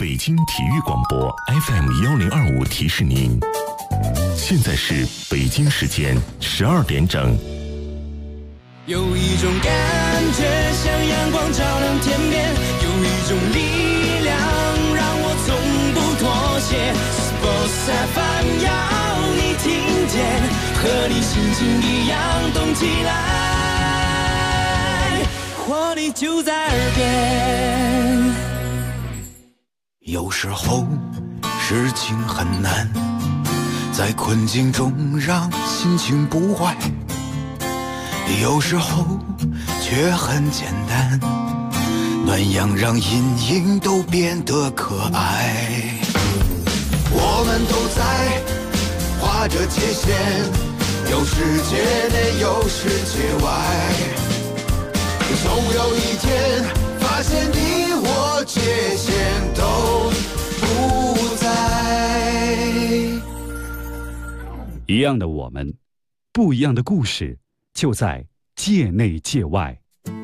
北京体育广播 FM1025提示您，现在是北京时间12点整。 有一种感觉像阳光照亮天边，有一种力量让我从不妥协。Sports FM 要你听见，和你心情一样动起来，活力就在耳边。 有时候事情很难，在困境中让心情不坏，有时候却很简单，暖阳让阴影都变得可爱。我们都在画着界限，有世界内有世界外，总有一天发现你我界限都不在。 一样的我们，不一样的故事，就在界内界外。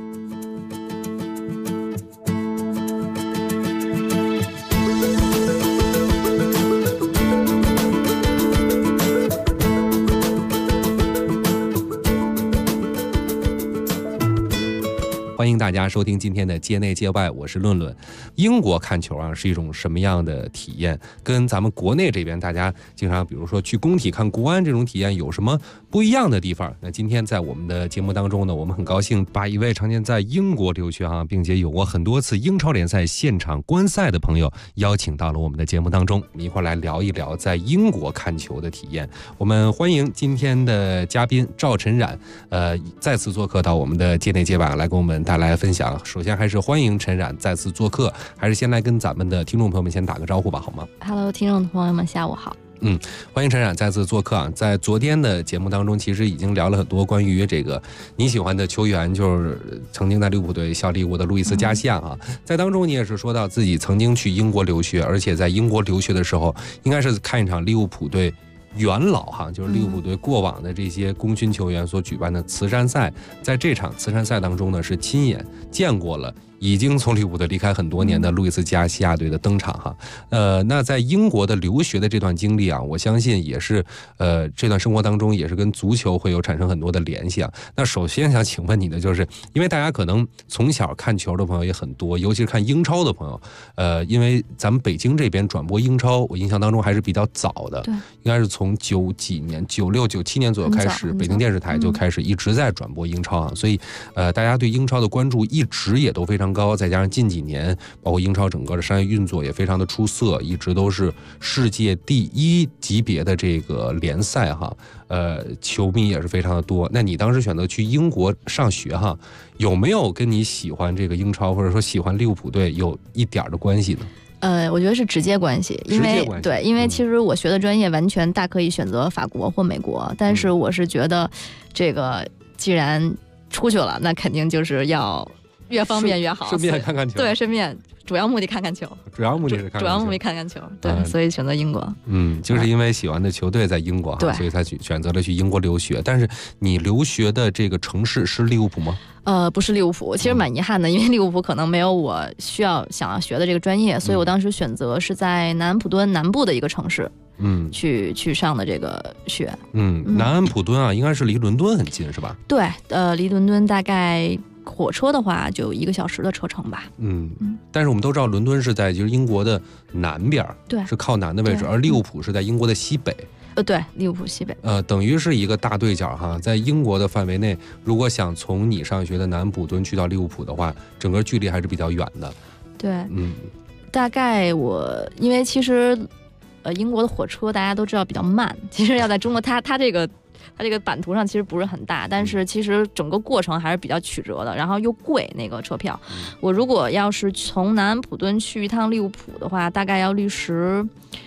欢迎大家收听今天的界内界外，我是论论。英国看球啊是一种什么样的体验？跟咱们国内这边大家经常比如说去工体看国安这种体验有什么不一样的地方？那今天在我们的节目当中呢，我们很高兴把一位常年在英国留学并且有过很多次英超联赛现场观赛的朋友邀请到了我们的节目当中，我们一块来聊一聊在英国看球的体验。我们欢迎今天的嘉宾赵晨冉，再次做客到我们的界内界外来跟我们带来分享。首先还是欢迎陈冉再次做客，还是先来跟咱们的听众朋友们先打个招呼吧，好吗？ Hello， 听众朋友们下午好。 欢迎陈冉再次做客。在昨天的节目当中，其实已经聊了很多关于这个你喜欢的球员，就是曾经在利物浦队效力过的路易斯加西亚在当中你也是说到自己曾经去英国留学，而且在英国留学的时候，应该是看一场利物浦队元老就是利物浦队过往的这些功勋球员所举办的慈善赛，在这场慈善赛当中呢，是亲眼见过了已经从利物浦队离开很多年的路易斯加西亚队的登场那在英国的留学的这段经历我相信也是这段生活当中也是跟足球会有产生很多的联系那首先想请问你的就是，因为大家可能从小看球的朋友也很多，尤其是看英超的朋友，因为咱们北京这边转播英超，我印象当中还是比较早的， 对， 应该是从90几年、96、97年左右开始，北京电视台就开始一直在转播英超所以大家对英超的关注一直也都非常高，再加上近几年包括英超整个的商业运作也非常的出色，一直都是世界第一级别的这个联赛球迷也是非常的多。那你当时选择去英国上学有没有跟你喜欢这个英超或者说喜欢利物浦队有一点的关系呢？ 我觉得是直接关系，因为其实我学的专业完全大可以选择法国或美国，但是我是觉得这个既然出去了，那肯定就是要越方便越好， 顺便看看球。 对，顺便主要目的看看球， 主要目的是看看球。 对，所以选择英国。 就是因为喜欢的球队在英国所以才选择了去英国留学。但是你留学的这个城市是利物浦吗？ 不是利物浦，其实蛮遗憾的，因为利物浦可能没有我想要学的这个专业，所以我当时选择是在南安普敦南部的一个城市，去上的这个学。 南安普敦应该是离伦敦很近是吧？ 对，离伦敦大概火车的话就1个小时的车程吧。 但是我们都知道伦敦是在就是英国的南边， 对， 是靠南的位置，而利物浦是在英国的西北。 对，利物浦西北。 等于是一个大对角在英国的范围内，如果想从你上学的南安普敦去到利物浦的话，整个距离还是比较远的。 对，大概因为其实英国的火车大家都知道比较慢，其实要在中国它这个版图上其实不是很大，但是其实整个过程还是比较曲折的，然后又贵那个车票。我如果要是从南安普敦去一趟利物浦的话，大概要历时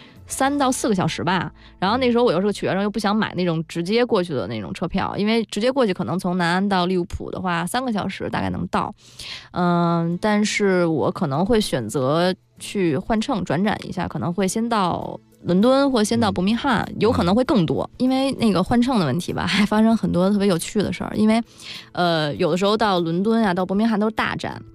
3到4个小时吧。然后那时候我又是个学生，又不想买那种直接过去的那种车票，因为直接过去可能从南安到利物浦的话3个小时大概能到。但是我可能会选择去换乘转展一下，可能会先到伦敦或先到伯明翰，有可能会更多，因为那个换乘的问题吧，还发生很多特别有趣的事儿。因为有的时候到伦敦到伯明翰都是大站，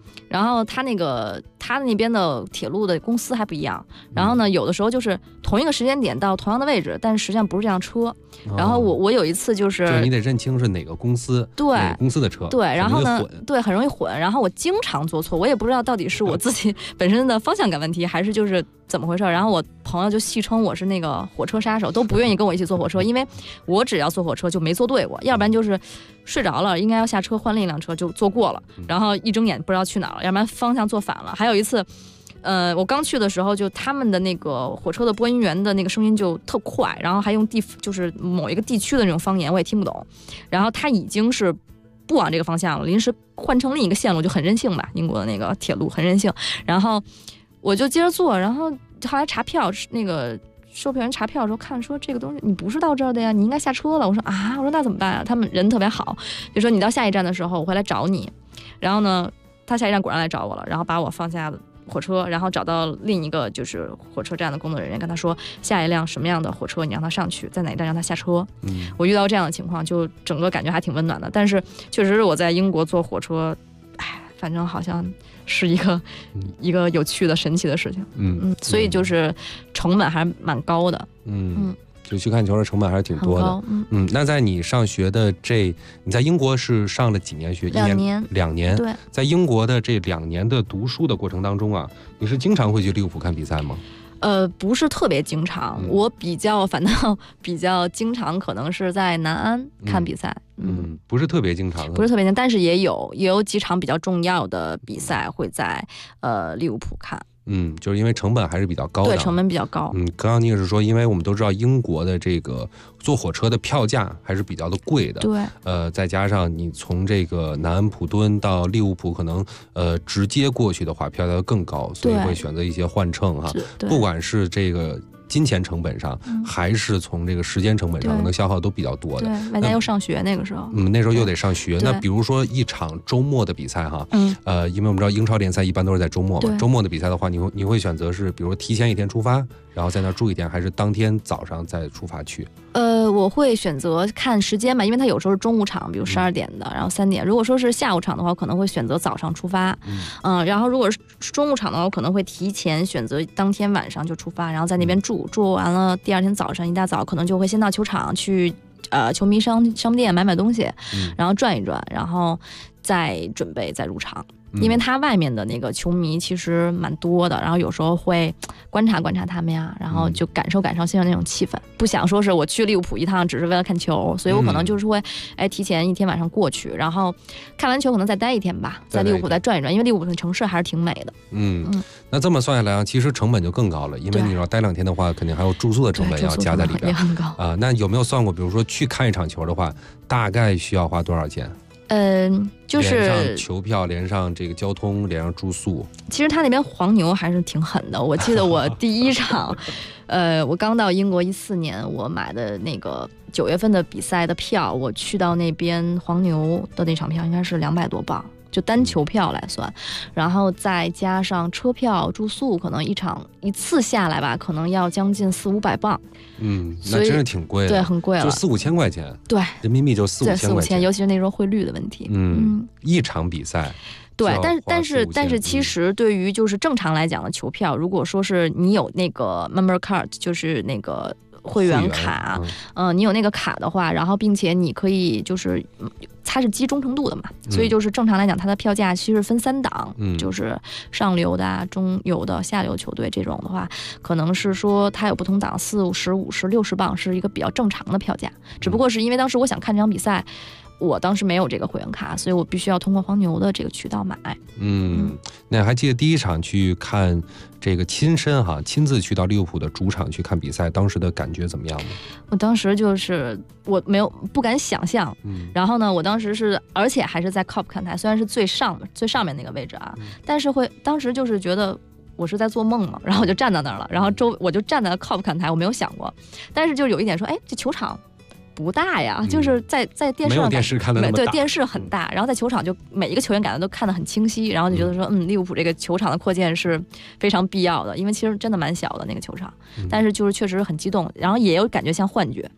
然后他那边的铁路的公司还不一样，然后呢，有的时候就是同一个时间点到同样的位置，但是实际上不是这辆车。然后我有一次就是你得认清是哪个公司， 对哪个公司的车， 对，然后呢，对，很容易混。然后我经常做错，我也不知道到底是我自己本身的方向感问题，还是就是怎么回事。然后我朋友就戏称我是那个火车杀手，都不愿意跟我一起坐火车，因为我只要坐火车就没坐对过，要不然就是睡着了，应该要下车换另一辆车就坐过了，然后一睁眼不知道去哪儿了，要不然方向坐反了。还有一次。我刚去的时候，就他们的那个火车的播音员的那个声音就特快，然后还用就是某一个地区的那种方言，我也听不懂。然后他已经是不往这个方向了，临时换成另一个线路，就很任性吧，英国的那个铁路很任性。然后我就接着坐，然后后来查票，那个售票员查票的时候看说这个东西你不是到这儿的呀，你应该下车了。我说啊，我说那怎么办啊？他们人特别好，就说你到下一站的时候我会来找你。然后呢，他下一站果然来找我了，然后把我放下火车，然后找到另一个就是火车站的工作人员，跟他说下一辆什么样的火车你让他上去，在哪一站让他下车。我遇到这样的情况，就整个感觉还挺温暖的。但是确实是我在英国坐火车，反正好像是一个有趣的神奇的事情。所以就是成本还是蛮高的。 就去看球的成本还是挺多的。那在你上学的你在英国是上了几年学 ？2年。 2年。 对。 在英国的这2年的读书的过程当中啊，你是经常会去利物浦看比赛吗？ 不是特别经常，我反倒比较经常，可能是在南安看比赛。 不是特别经常的。 不是特别经常，但是也有几场比较重要的比赛会在利物浦看。 就是因为成本还是比较高的。 对，成本比较高。 刚刚你也是说，因为我们都知道英国的这个坐火车的票价还是比较的贵的。 对。 再加上你从这个南安普敦到利物浦，可能直接过去的话票价更高，所以会选择一些换乘哈。不管是这个金钱成本上，还是从这个时间成本上，可能消耗都比较多的。 对，外加又上学那个时候。 那时候又得上学。那比如说一场周末的比赛哈，因为我们知道英超联赛一般都是在周末嘛。周末的比赛的话，你会选择是比如说提前一天出发，然后在那住一天，还是当天早上再出发去？ 我会选择看时间吧，因为它有时候是中午场，比如12点的，然后3点。如果说是下午场的话，可能会选择早上出发。然后如果是中午场的话，我可能会提前选择当天晚上就出发，然后在那边住完了，第二天早上一大早可能就会先到球场去，球迷商店买东西，然后转一转，然后再准备再入场。因为它外面的那个球迷其实蛮多的，然后有时候会观察他们呀，然后就感受现场那种气氛。不想说是我去利物浦一趟只是为了看球，所以我可能就是会提前一天晚上过去，然后看完球可能再待一天吧，在利物浦再转一转，因为利物浦的城市还是挺美的。 那这么算下来啊，其实成本就更高了，因为你要待2天的话，肯定还有住宿的成本要加在里边， 也很高啊。那有没有算过，比如说去看一场球的话，大概需要花多少钱？ 就是连上球票，连上这个交通，连上住宿。 其实他那边黄牛还是挺狠的。我记得我第一场，我刚到英国14年，我买的那个9月份的比赛的票，我去到那边黄牛的那场票应该是200多镑。就单球票来算，然后再加上车票、住宿，可能一次下来吧，可能要将近400-500镑。 那真是挺贵的， 对，很贵了， 就4-5千块钱。 对， 人民币就4-5千块钱， 尤其是那时候汇率的问题。 一场比赛。 对，但是其实对于就是正常来讲的球票，如果说是你有那个 member card， 就是那个会员卡，你有那个卡的话，然后并且你可以就是它是基忠诚度的嘛，所以就是正常来讲，它的票价其实分3档，就是上流的、中游的、下流球队这种的话，可能是说它有不同档，40、50、60镑是一个比较正常的票价。只不过是因为当时我想看这场比赛，我当时没有这个会员卡，所以我必须要通过黄牛的这个渠道买。 那还记得第一场去看这个亲自去到利物浦的主场去看比赛，当时的感觉怎么样呢？ 我当时就是不敢想象，然后呢，我当时而且还是在 COP 看台，虽然是最上面那个位置啊，但是当时就是觉得我是在做梦嘛，然后我就站在那儿了，然后我就站在 COP 看台，我没有想过，但是就有一点说，这球场不大呀，就是在电视上没有电视看的那么大， 对，电视很大，然后在球场就每一个球员感觉都看得很清晰，然后就觉得说，利物浦这个球场的扩建是非常必要的，因为其实真的蛮小的那个球场，但是就是确实很激动，然后也有感觉像幻觉。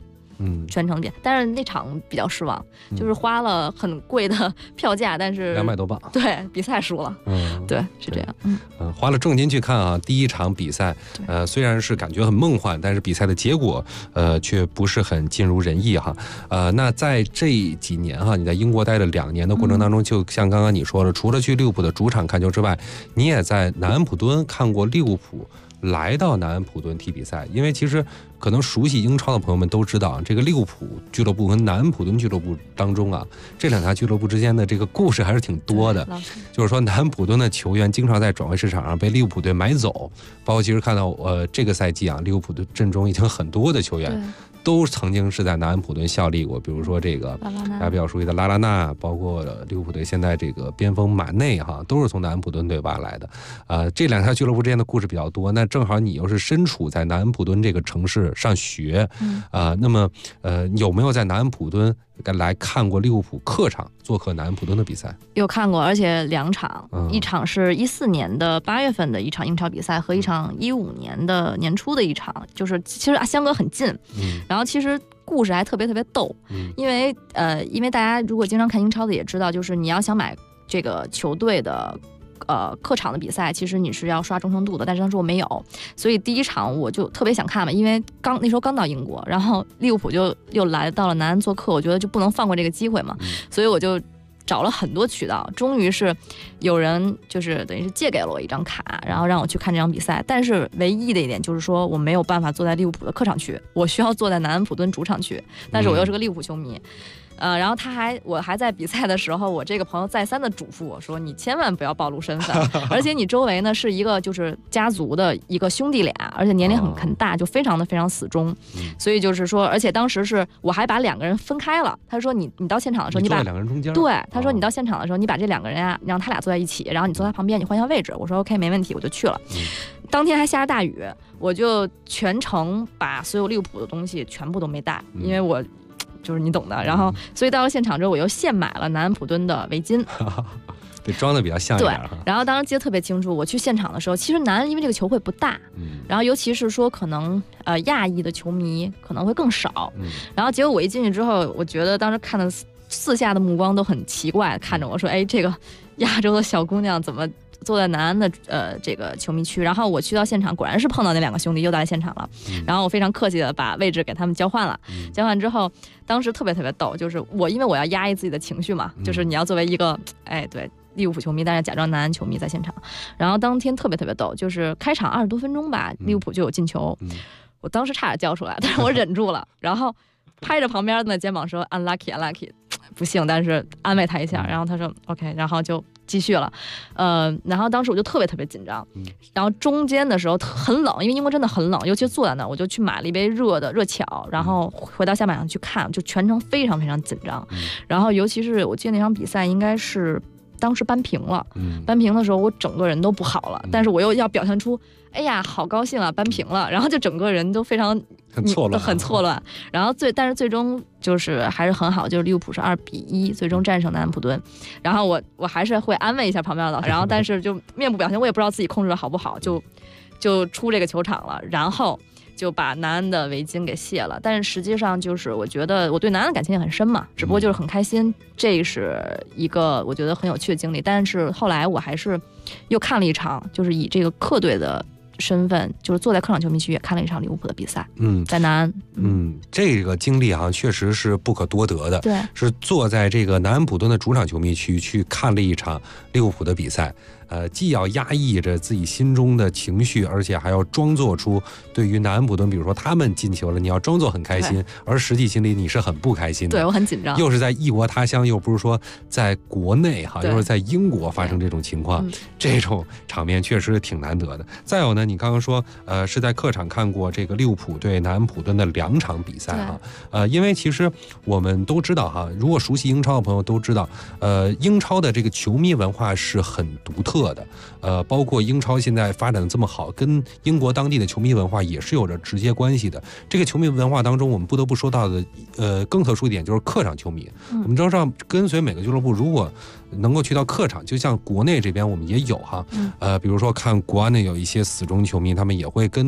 全程点。但是那场比较失望，就是花了很贵的票价，但是 200多镑， 对，比赛输了。对，是这样。 花了重金去看啊，第一场比赛，虽然是感觉很梦幻，但是比赛的结果，却不是很尽如人意哈。那在这几年哈，你在英国待了2年的过程当中，就像刚刚你说了，除了去利物浦的主场看球之外，你也在南安普敦看过利物浦来到南安普敦踢比赛。因为其实可能熟悉英超的朋友们都知道，这个利物浦俱乐部和南安普敦俱乐部当中啊，这2家俱乐部之间的这个故事还是挺多的。就是说，南安普敦的球员经常在转会市场上被利物浦队买走，包括其实看到这个赛季啊，利物浦的阵中已经很多的球员都曾经是在南安普敦效力过，比如说这个大家比较熟悉的拉拉纳，包括利物浦队现在这个边锋马内哈，都是从南安普敦队挖来的。这2家俱乐部之间的故事比较多。那正好你又是身处在南安普敦这个城市上学，那么有没有在南安普敦来看过利物浦客场做客南安普敦的比赛？ 有看过，而且2场，一场是14年的8月份的一场英超比赛，和一场15年的年初的一场，就是其实相隔很近。然后其实故事还特别特别逗，因为大家如果经常看英超的也知道，就是你要想买这个球队的客场的比赛，其实你是要刷忠诚度的，但是当时我没有，所以第一场我就特别想看嘛，因为那时候刚到英国，然后利物浦就又来到了南安做客，我觉得就不能放过这个机会嘛，所以我就找了很多渠道，终于是有人就是等于是借给了我一张卡，然后让我去看这场比赛。但是唯一的一点就是说，我没有办法坐在利物浦的客场区，我需要坐在南安普敦主场区，但是我又是个利物浦球迷。然后我还在比赛的时候，我这个朋友再三的嘱咐我说，你千万不要暴露身份，而且你周围呢是一个就是家族的一个兄弟俩，而且年龄很大，就非常死忠。所以就是说，而且当时是我还把2个人分开了。他说你到现场的时候，你把 2个人中间。 对，他说你到现场的时候，你把这2个人啊，让他俩坐在一起，然后你坐他旁边，你换一下位置。我说 OK 没问题，我就去了。当天还下着大雨，我就全程把所有利物浦的东西全部都没带，因为我。就是你懂的，然后所以到了现场之后，我又现买了南安普敦的围巾， 对，装的比较像一点。 对，然后当时记得特别清楚，我去现场的时候，其实南安因为这个球会不大，然后尤其是说可能亚裔的球迷可能会更少，然后结果我一进去之后，我觉得当时看的四下的目光都很奇怪，看着我说，哎，这个亚洲的小姑娘怎么坐在南安的这个球迷区，然后我去到现场，果然是碰到那2个兄弟又在现场了，然后我非常客气的把位置给他们交换了，交换之后，当时特别逗，就是因为我要压抑自己的情绪嘛，就是你要作为一个对利物浦球迷，但是假装南安球迷在现场，然后当天特别逗，就是开场20多分钟吧，利物浦就有进球，我当时差点叫出来，但是我忍住了，然后拍着旁边的肩膀说 unlucky， 不幸，但是安慰他一下，然后他说 OK， 然后就继续了，然后当时我就特别紧张，然后中间的时候很冷，因为英国真的很冷，尤其坐在那，我就去买了一杯热巧，然后回到下半场去看，就全程非常紧张，然后尤其是我记得那场比赛应该是当时扳平了，扳平的时候我整个人都不好了，但是我又要表现出哎呀好高兴啊，扳平了，然后就整个人都非常很错乱，然后但是最终就是还是很好，就是利物浦是2-1最终战胜南安普敦，然后我还是会安慰一下旁边的老师，然后但是就面部表情我也不知道自己控制的好不好，就出这个球场了，然后就把南安的围巾给卸了，但是实际上就是我觉得我对南安的感情也很深嘛，只不过就是很开心，这是一个我觉得很有趣的经历，但是后来我还是又看了一场，就是以这个客队的身份，就是坐在客场球迷区也看了一场利物浦的比赛，在南安， 这个经历确实是不可多得的， 对， 是坐在这个南安普敦的主场球迷区去看了一场利物浦的比赛。既要压抑着自己心中的情绪，而且还要装作出对于南安普敦，比如说他们进球了，你要装作很开心，而实际心里你是很不开心的。 对，我很紧张， 又是在异国他乡，又不是说在国内又是在英国发生这种情况，这种场面确实挺难得的。再有呢，你刚刚说是在客场看过这个利物浦对南安普敦的2场比赛因为其实我们都知道如果熟悉英超的朋友都知道，英超的这个球迷文化是很独特的，包括英超现在发展的这么好，跟英国当地的球迷文化也是有着直接关系的。这个球迷文化当中，我们不得不说到的，更特殊一点就是客场球迷。我们知道，跟随每个俱乐部，如果能够去到客场，就像国内这边我们也有比如说看国安的有一些死忠球迷，他们也会跟到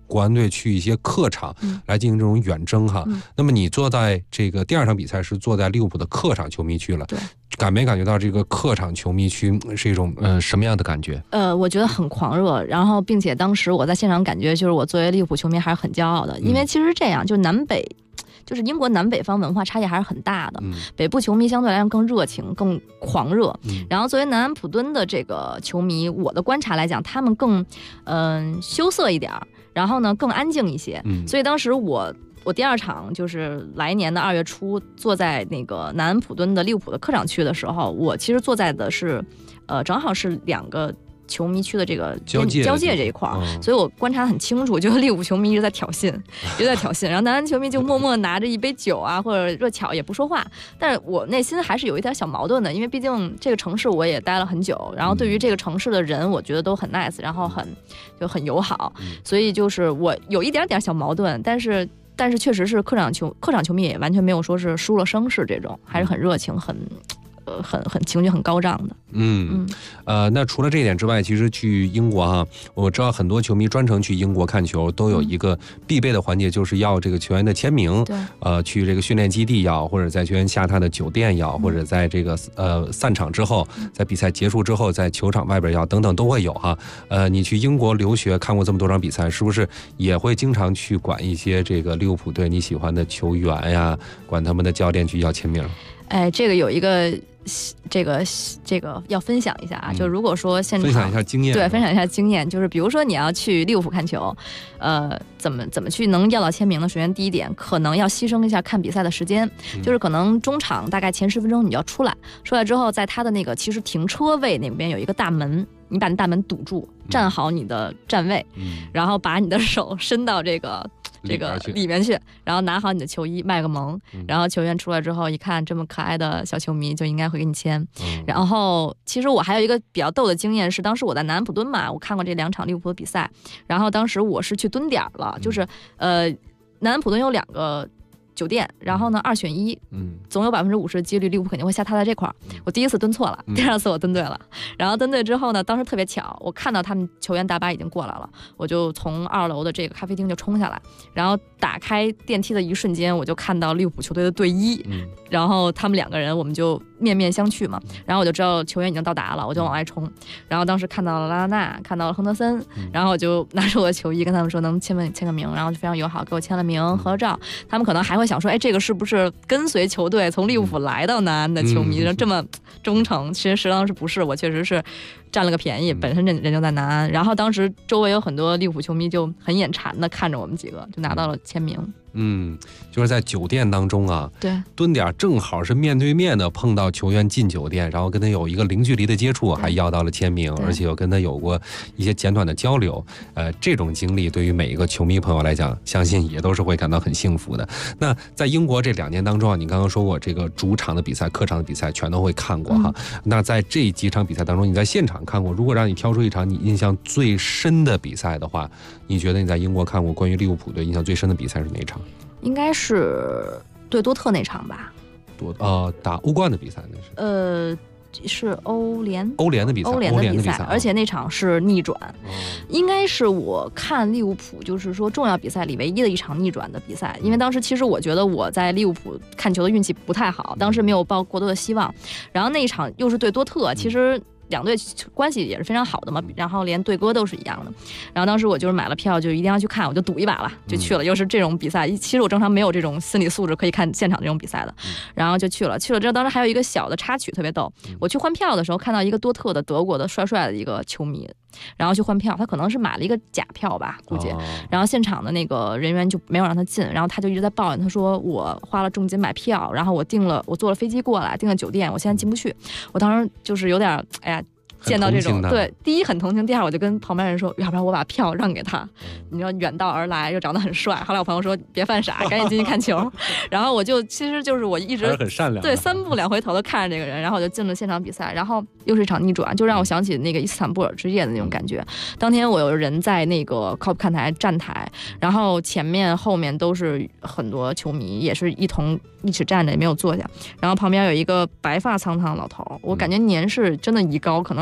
国安队去一些客场来进行这种远征哈。那么你坐在这个第2场比赛是坐在利物浦的客场球迷区了， 对， 感没感觉到这个客场球迷区是一种什么样的感觉？ 我觉得很狂热，然后并且当时我在现场感觉就是我作为利物浦球迷还是很骄傲的，因为其实这样就南北。就是英国南北方文化差异还是很大的，北部球迷相对来说更热情、更狂热，然后作为南安普敦的这个球迷，我的观察来讲，他们更羞涩一点，然后呢更安静一些，所以当时我第2场就是来年的2月初坐在那个南安普敦的利物浦的客场区的时候，我其实坐在的是正好是2个球迷区的这个交界这一块，所以我观察很清楚，就是利物浦球迷一直在挑衅，然后南安球迷就默默拿着一杯酒啊或者热巧也不说话，但是我内心还是有一点小矛盾的，因为毕竟这个城市我也待了很久，然后对于这个城市的人我觉得都很 nice， 然后很友好，所以就是我有一点点小矛盾，但是确实是客场球迷也完全没有说是输了声势这种，还是很热情，很情绪很高涨的。 那除了这一点之外，其实去英国哈，我知道很多球迷专程去英国看球，都有一个必备的环节，就是要这个球员的签名。对，去这个训练基地要，或者在球员下榻的酒店要，或者在这个散场之后，在比赛结束之后，在球场外边要，等等都会有哈。你去英国留学看过这么多场比赛，是不是也会经常去管一些这个利物浦队你喜欢的球员呀，管他们的教练去要签名？ 这个有一个。这个要分享一下啊，就如果说现场分享一下经验， 对，分享一下经验，就是比如说你要去利物浦看球，怎么去能要到签名呢？首先第一点，可能要牺牲一下看比赛的时间，就是可能中场大概前10分钟你就要出来之后，在他的那个其实停车位那边有一个大门，你把那大门堵住，站好你的站位，然后把你的手伸到这个里面去，然后拿好你的球衣，卖个萌，然后球员出来之后一看这么可爱的小球迷就应该会给你签。然后其实我还有一个比较逗的经验是，当时我在南安普敦嘛，我看过这2场利物浦的比赛，然后当时我是去蹲点了，就是南安普敦有2个酒店，然后呢2选1，总有50%的几率利物浦肯定会下榻在这块儿。我第1次蹲错了，第2次我蹲对了，然后蹲对之后呢，当时特别巧，我看到他们球员大巴已经过来了，我就从2楼的这个咖啡厅就冲下来，然后打开电梯的一瞬间，我就看到利物浦球队的队医，然后他们2个人我们就面面相觑嘛，然后我就知道球员已经到达了，我就往外冲，然后当时看到了拉拉纳，看到了亨德森，然后我就拿出我的球衣跟他们说能签个名，然后就非常友好给我签了名合了照，他们可能还会想说，这个是不是跟随球队从利物浦来到南安的球迷这么忠诚？其实实际上是不是，我确实是占了个便宜，本身人就在南安，然后当时周围有很多利物浦球迷就很眼馋的看着我们几个，就拿到了签名。 就是在酒店当中啊， 对， 蹲点正好是面对面的碰到球员进酒店，然后跟他有一个零距离的接触，还要到了签名，而且又跟他有过一些简短的交流。这种经历对于每一个球迷朋友来讲，相信也都是会感到很幸福的。那在英国这2年当中啊，你刚刚说过这个主场的比赛、客场的比赛全都会看过哈。那在这几场比赛当中，你在现场看过，如果让你挑出一场你印象最深的比赛的话，你觉得你在英国看过关于利物浦队印象最深的比赛是哪场？ 应该是对多特那场吧， 打欧冠的比赛那是。 是欧联的比赛， 而且那场是逆转，应该是我看利物浦就是说重要比赛里唯一的一场逆转的比赛，因为当时其实我觉得我在利物浦看球的运气不太好，当时没有抱过多的希望，然后那一场又是对多特，其实2队关系也是非常好的嘛，然后连队歌都是一样的，然后当时我就是买了票，就一定要去看，我就赌一把了，就去了，又是这种比赛，其实我正常没有这种心理素质可以看现场这种比赛的，然后就去了之后，当时还有一个小的插曲特别逗，我去换票的时候看到一个多特的德国的帅的一个球迷，然后去换票，他可能是买了一个假票吧，估计，然后现场的那个人员就没有让他进，然后他就一直在抱怨，他说我花了重金买票，然后我坐了飞机过来，订了酒店，我现在进不去，我当时就是有点见到这种，对，第一很同情，第二我就跟旁边人说，要不然我把票让给他，你知道远道而来又长得很帅，后来我朋友说别犯傻，赶紧进去看球，然后我就其实就是我一直很善良， 对，3步2回头的看着这个人，然后我就进了现场比赛，然后又是一场逆转，就让我想起那个伊斯坦布尔之夜的那种感觉。当天我有人在那个靠谱看台站台，然后前面后面都是很多球迷，也是一起站着，也没有坐下，然后旁边有一个白发苍苍的老头，我感觉年事真的已高，可能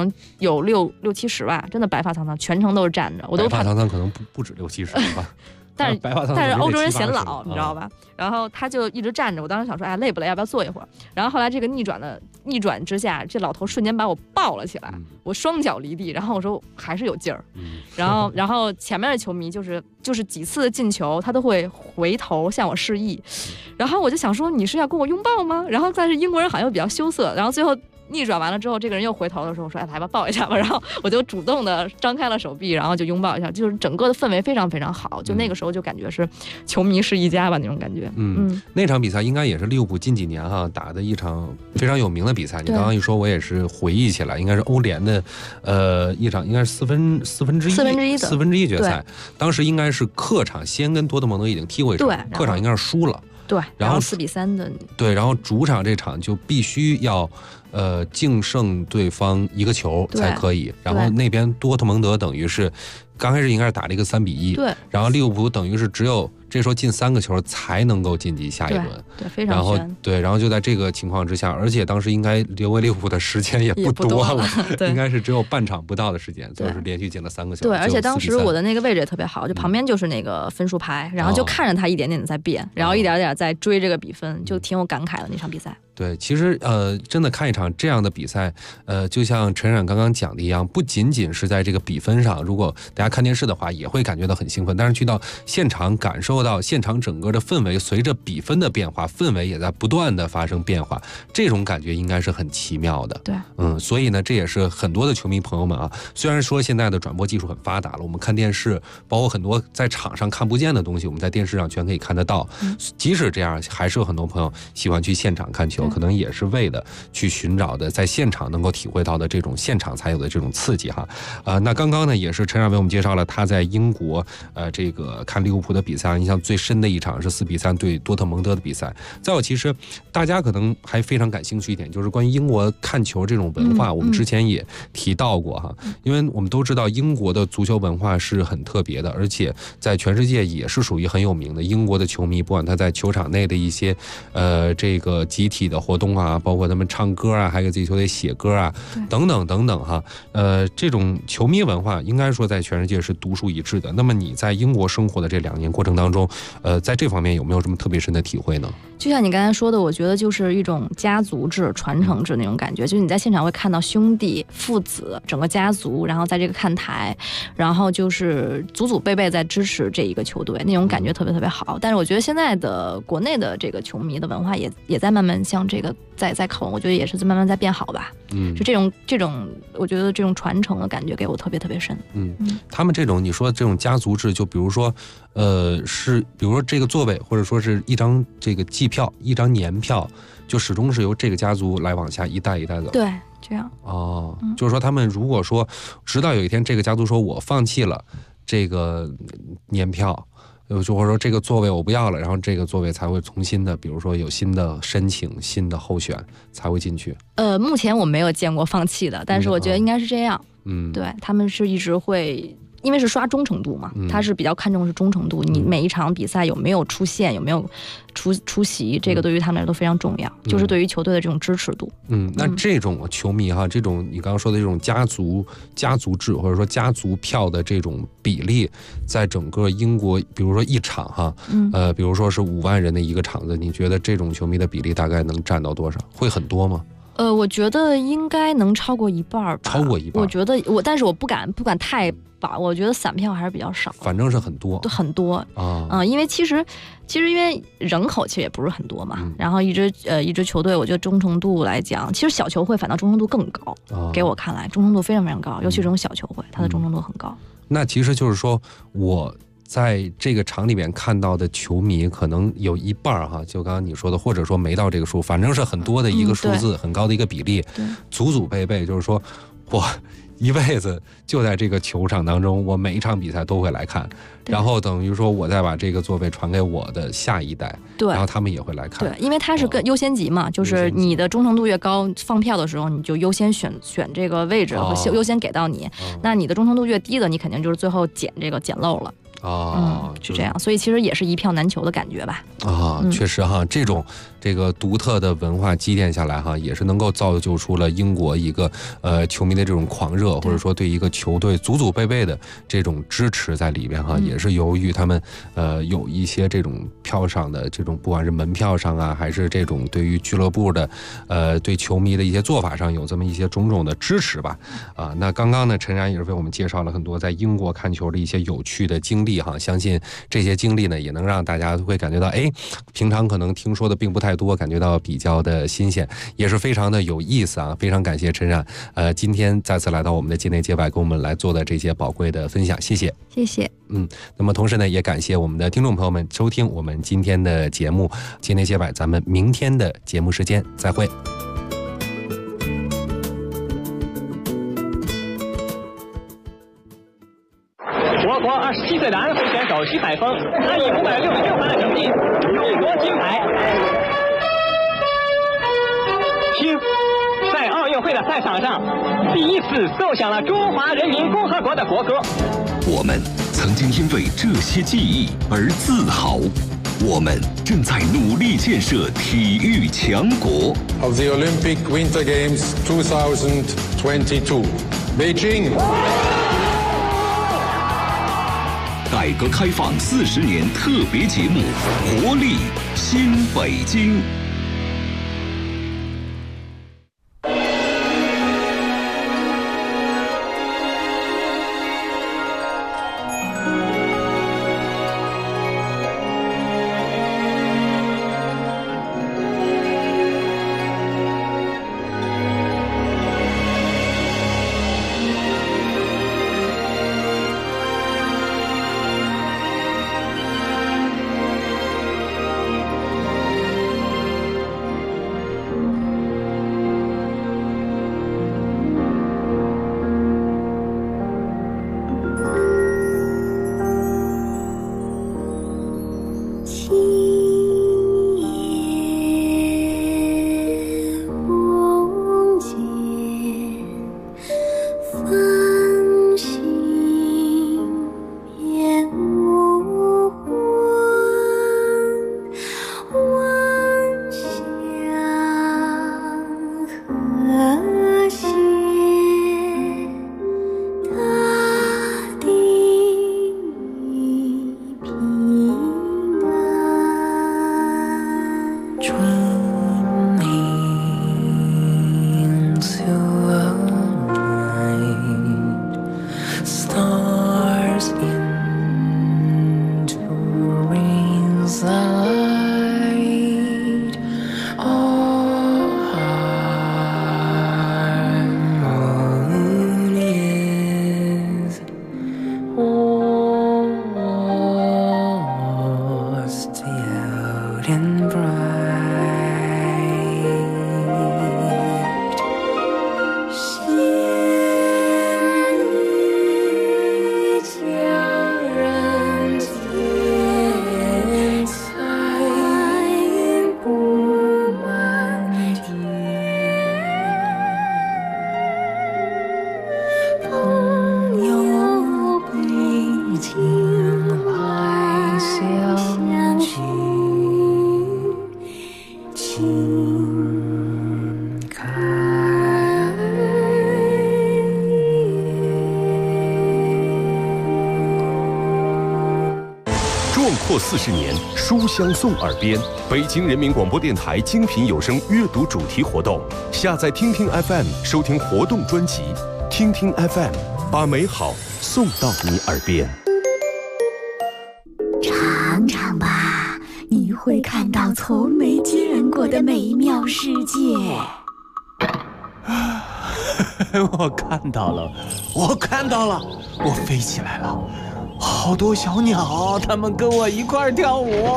能有六七十吧，真的白发苍苍，全程都是站着，我都白发苍苍可能不止6、70吧。 但是白发苍苍但是欧洲人得7、80 显老，你知道吧？然后他就一直站着，我当时想说，哎，累不累？要不要坐一会儿？然后后来这个逆转之下，这老头瞬间把我抱了起来，我双脚离地，然后我说还是有劲儿。然后前面的球迷就是几次的进球，他都会回头向我示意，然后我就想说你是要跟我拥抱吗？然后但是英国人好像又比较羞涩，然后最后逆转完了之后，这个人又回头的时候说：“哎，来吧，抱一下吧。”然后我就主动的张开了手臂，然后就拥抱一下，就是整个的氛围非常非常好。就那个时候就感觉是球迷是一家吧那种感觉。 那场比赛应该也是利物浦近几年打的一场非常有名的比赛。你刚刚一说，我也是回忆起来，应该是欧联的一场，应该是四分之一决赛。当时应该是客场先跟多特蒙德已经踢过一场，客场应该是输了。 对，然后4-3的。 对，然后主场这场就必须要净胜对方1个球才可以。然后那边多特蒙德等于是刚开始应该是打了一个3-1， 对。 然后利物浦等于是只有这时候进3个球才能够晋级下一轮， 对，非常悬。 然后就在这个情况之下，而且当时应该留给利物浦的时间也不多了，应该是只有半场不到的时间，就是连续进了3个球。 对，而且当时我的那个位置也特别好，就旁边就是那个分数牌，然后就看着他一点点的在变，然后一点点在追这个比分，就挺有感慨的那场比赛。 对，其实真的看一场这样的比赛，就像陈冉刚刚讲的一样，不仅仅是在这个比分上，如果大家看电视的话，也会感觉到很兴奋，但是去到现场感受到现场整个的氛围，随着比分的变化，氛围也在不断的发生变化，这种感觉应该是很奇妙的。 对， 所以呢，这也是很多的球迷朋友们虽然说现在的转播技术很发达了，我们看电视，包括很多在场上看不见的东西，我们在电视上全可以看得到。即使这样，还是有很多朋友喜欢去现场看球。可能也是为了去寻找的在现场能够体会到的这种现场才有的这种刺激那刚刚呢也是陈冉为我们介绍了他在英国这个看利物浦的比赛，印象最深的一场是4-3对多特蒙德的比赛。再有，其实大家可能还非常感兴趣一点，就是关于英国看球这种文化，我们之前也提到过因为我们都知道英国的足球文化是很特别的，而且在全世界也是属于很有名的。英国的球迷不管他在球场内的一些这个集体的活动包括他们唱歌还有自己球队写歌等等等等这种球迷文化应该说在全世界是独树一帜的。那么你在英国生活的这2年过程当中，在这方面有没有什么特别深的体会呢？ 就像你刚才说的，我觉得就是一种家族制、传承制那种感觉，就是你在现场会看到兄弟、父子、整个家族，然后在这个看台，然后就是祖祖辈辈在支持这一个球队，那种感觉特别特别好。但是我觉得现在的国内的这个球迷的文化也在慢慢向这个在靠，我觉得也是慢慢在变好吧。就这种，我觉得这种传承的感觉给我特别特别深。 他们这种你说这种家族制，就比如说，比如说这个座位，或者说是一张这个季票、一张年票，就始终是由这个家族来往下一代一代走。 对，这样。 就是说他们如果说直到有一天这个家族说我放弃了这个年票。就或者说这个座位我不要了，然后这个座位才会重新的，比如说有新的申请、新的候选才会进去。 目前我没有见过放弃的，但是我觉得应该是这样。对，他们是一直会，因为是刷忠诚度嘛，他是比较看重的是忠诚度。你每一场比赛有没有出现，有没有出席，这个对于他们来说都非常重要，就是对于球队的这种支持度。 那这种球迷这种你刚刚说的这种家族制或者说家族票的这种比例，在整个英国，比如说一场比如说是5万人的一个场子，你觉得这种球迷的比例大概能占到多少？会很多吗？ 我觉得应该能超过1半吧。 超过1半？ 我觉得但是我不敢太把，我觉得散票还是比较少。 反正是很多， 很多因为其实因为人口其实也不是很多嘛，然后一支球队，我觉得忠诚度来讲，其实小球会反倒忠诚度更高。给我看来，忠诚度非常非常高，尤其这种小球会，它的忠诚度很高。 那其实就是说我在这个场里面看到的球迷可能有1半就刚刚你说的，或者说没到这个数，反正是很多的一个数字，很高的一个比例，祖祖辈辈，就是说我一辈子就在这个球场当中，我每一场比赛都会来看，然后等于说我再把这个座位传给我的下一代，然后他们也会来看。 对，因为它是优先级嘛，就是你的忠诚度越高，放票的时候你就优先选这个位置和优先给到你，那你的忠诚度越低的，你肯定就是最后捡漏了。 是这样，所以其实也是一票难求的感觉吧。 确实哈，这个独特的文化积淀下来哈，也是能够造就出了英国一个球迷的这种狂热，或者说对一个球队祖祖辈辈的这种支持在里面哈，也是由于他们有一些这种票上的这种，不管是门票上啊，还是这种对于俱乐部的对球迷的一些做法上有这么一些种种的支持吧。那刚刚呢，陈然也是为我们介绍了很多在英国看球的一些有趣的经历哈，相信这些经历呢也能让大家会感觉到，平常可能听说的并不太多，感觉到比较的新鲜，也是非常的有意思啊！非常感谢陈然，今天再次来到我们的界内界外，跟我们来做的这些宝贵的分享，谢谢， 谢谢。 那么同时呢，也感谢我们的听众朋友们收听我们今天的节目界内界外，咱们明天的节目时间再会。 我国27岁的安徽选手徐海峰，他以566分的成绩勇夺金牌。听，在奥运会的赛场上，第一次奏响了中华人民共和国的国歌。 我们曾经因为这些记忆而自豪，我们正在努力建设体育强国。 Of the Olympic Winter Games 2022, Beijing。 改革开放40年特别节目《活力新北京》。 过40年，书香送耳边。北京人民广播电台精品有声阅读主题活动，下载听听 FM 收听活动专辑，听听 FM 把美好送到你耳边。 尝尝吧，你会看到从没见过的美妙世界。 我看到了，我飞起来了。好多小鸟，它们跟我一块儿跳舞。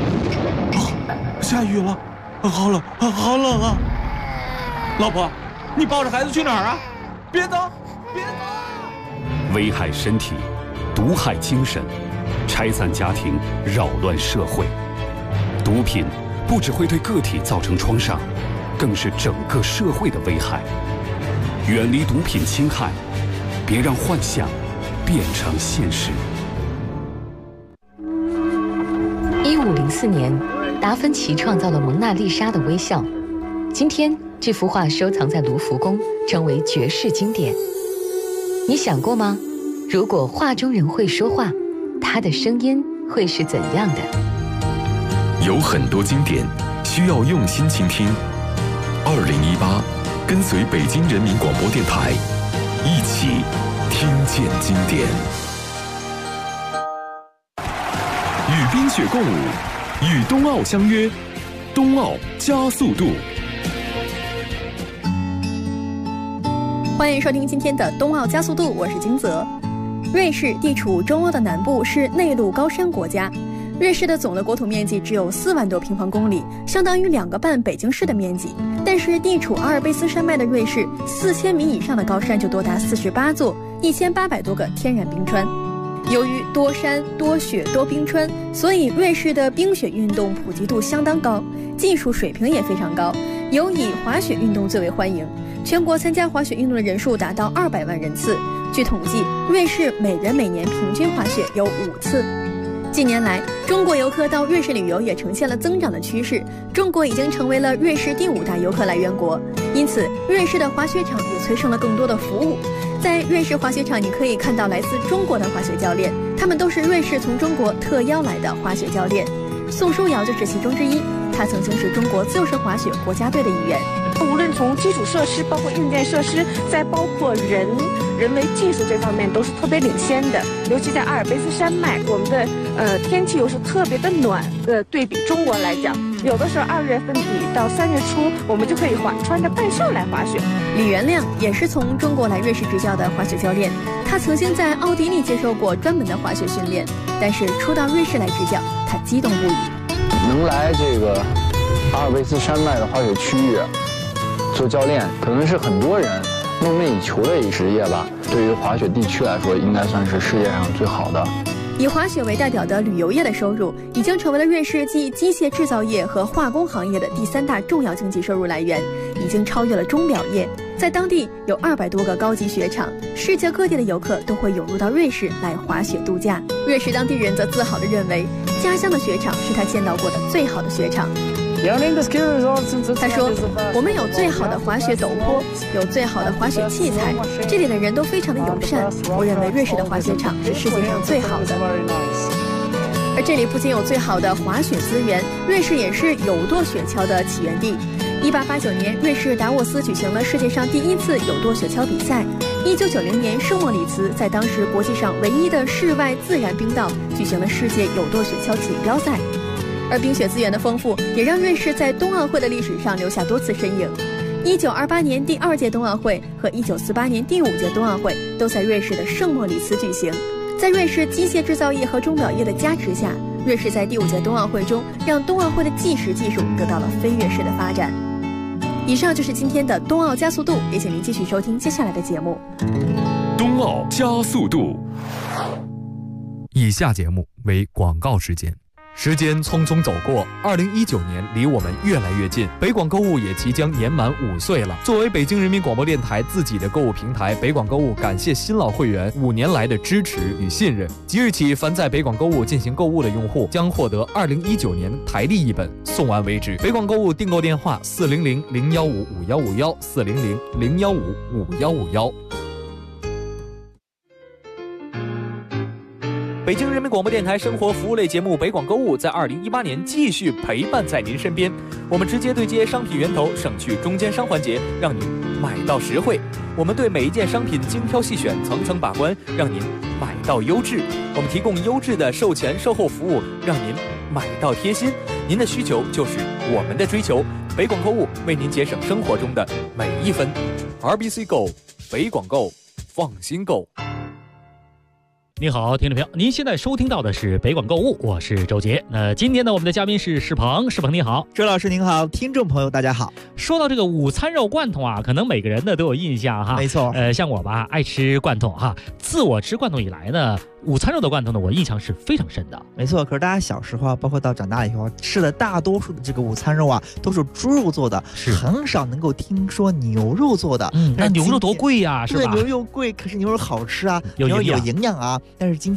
下雨了，好冷啊！老婆，你抱着孩子去哪儿啊？别走！ 危害身体，毒害精神，拆散家庭，扰乱社会。毒品不只会对个体造成创伤，更是整个社会的危害。远离毒品侵害，别让幻想变成现实。 1504年，达芬奇创造了蒙娜丽莎的微笑。今天，这幅画收藏在卢浮宫，成为绝世经典。你想过吗？如果画中人会说话，他的声音会是怎样的？ 有很多经典需要用心倾听。2018，跟随北京人民广播电台，一起听见经典。与冰雪共舞，与冬奥相约，冬奥加速度。 欢迎收听今天的冬奥加速度，我是金泽。瑞士地处中欧的南部，是内陆高山国家。瑞士的总的国土面积只有4万多平方公里，相当于2个半北京市的面积。但是地处阿尔卑斯山脉的瑞士，4000米以上的高山就多达48座，1800多个天然冰川。由于多山、多雪、多冰川，所以瑞士的冰雪运动普及度相当高，技术水平也非常高，尤以滑雪运动最为欢迎。全国参加滑雪运动的人数达到200万人次。据统计，瑞士每人每年平均滑雪有5次。近年来，中国游客到瑞士旅游也呈现了增长的趋势，中国已经成为了瑞士第5大游客来源国。因此，瑞士的滑雪场也催生了更多的服务。在瑞士滑雪场，你可以看到来自中国的滑雪教练，他们都是瑞士从中国特邀来的滑雪教练。宋书瑶就是其中之一，他曾经是中国自由式滑雪国家队的一员。 无论从基础设施，包括硬件设施，再包括人为技术这方面，都是特别领先的。尤其在阿尔卑斯山脉，我们的天气又是特别的暖，对比中国来讲，有的时候2月份底到3月初，我们就可以穿着半袖来滑雪。 李元亮也是从中国来瑞士执教的滑雪教练，他曾经在奥地利接受过专门的滑雪训练，但是初到瑞士来执教，他激动不已。 能来这个阿尔卑斯山脉的滑雪区域做教练，可能是很多人梦寐以求的一职业吧。对于滑雪地区来说，应该算是世界上最好的。 以滑雪为代表的旅游业的收入，已经成为了瑞士继机械制造业和化工行业的第3大重要经济收入来源，已经超越了钟表业。在当地有200多个高级雪场，世界各地的游客都会涌入到瑞士来滑雪度假。瑞士当地人则自豪地认为，家乡的雪场是他见到过的最好的雪场。他说，我们有最好的滑雪陡坡，有最好的滑雪器材，这里的人都非常的友善。我认为瑞士的滑雪场是世界上最好的。而这里不仅有最好的滑雪资源，瑞士也是有舵雪橇的起源地。1889年，瑞士达沃斯举行了世界上第1次有舵雪橇比赛。1990年，圣莫里茨在当时国际上唯一的室外自然冰道举行了世界有舵雪橇锦标赛。而冰雪资源的丰富，也让瑞士在冬奥会的历史上留下多次身影。1928年第2届冬奥会和1948年第5届冬奥会都在瑞士的圣莫里茨举行。在瑞士机械制造业和钟表业的加持下，瑞士在第5届冬奥会中，让冬奥会的计时技术得到了飞跃式的发展。以上就是今天的冬奥加速度，也请您继续收听接下来的节目。 冬奥加速度。 以下节目为广告时间。时间匆匆走过，2019年离我们越来越近，北广购物也即将年满5岁了。作为北京人民广播电台自己的购物平台，北广购物感谢新老会员5年来的支持与信任。即日起，凡在北广购物进行购物的用户将获得2019年台历一本，送完为止。北广购物订购电话：400-015-5151，400-015-5151。北京人民广播电台生活服务类节目《北广购物》在2018年继续陪伴在您身边。我们直接对接商品源头，省去中间商环节，让您买到实惠。我们对每一件商品精挑细选，层层把关，让您买到优质。我们提供优质的售前售后服务，让您买到贴心。您的需求就是我们的追求。北广购物为您节省生活中的每一分。RBC Go， 北广购，放心购。 你好，听众朋友，您现在收听到的是北广购物，我是周杰。今天呢，我们的嘉宾是世鹏，世鹏你好， 周老师您好，听众朋友大家好。 说到这个午餐肉罐头啊，可能每个人呢都有印象哈。 没错， 像我吧，爱吃罐头哈。自我吃罐头以来呢，午餐肉的罐头呢，我印象是非常深的。 没错，可是大家小时候啊，包括到长大以后吃的大多数的这个午餐肉啊，都是猪肉做的，很少能够听说牛肉做的。 那牛肉多贵呀，是吧？ 对，牛肉贵，可是牛肉好吃啊，牛肉有营养啊。但是今天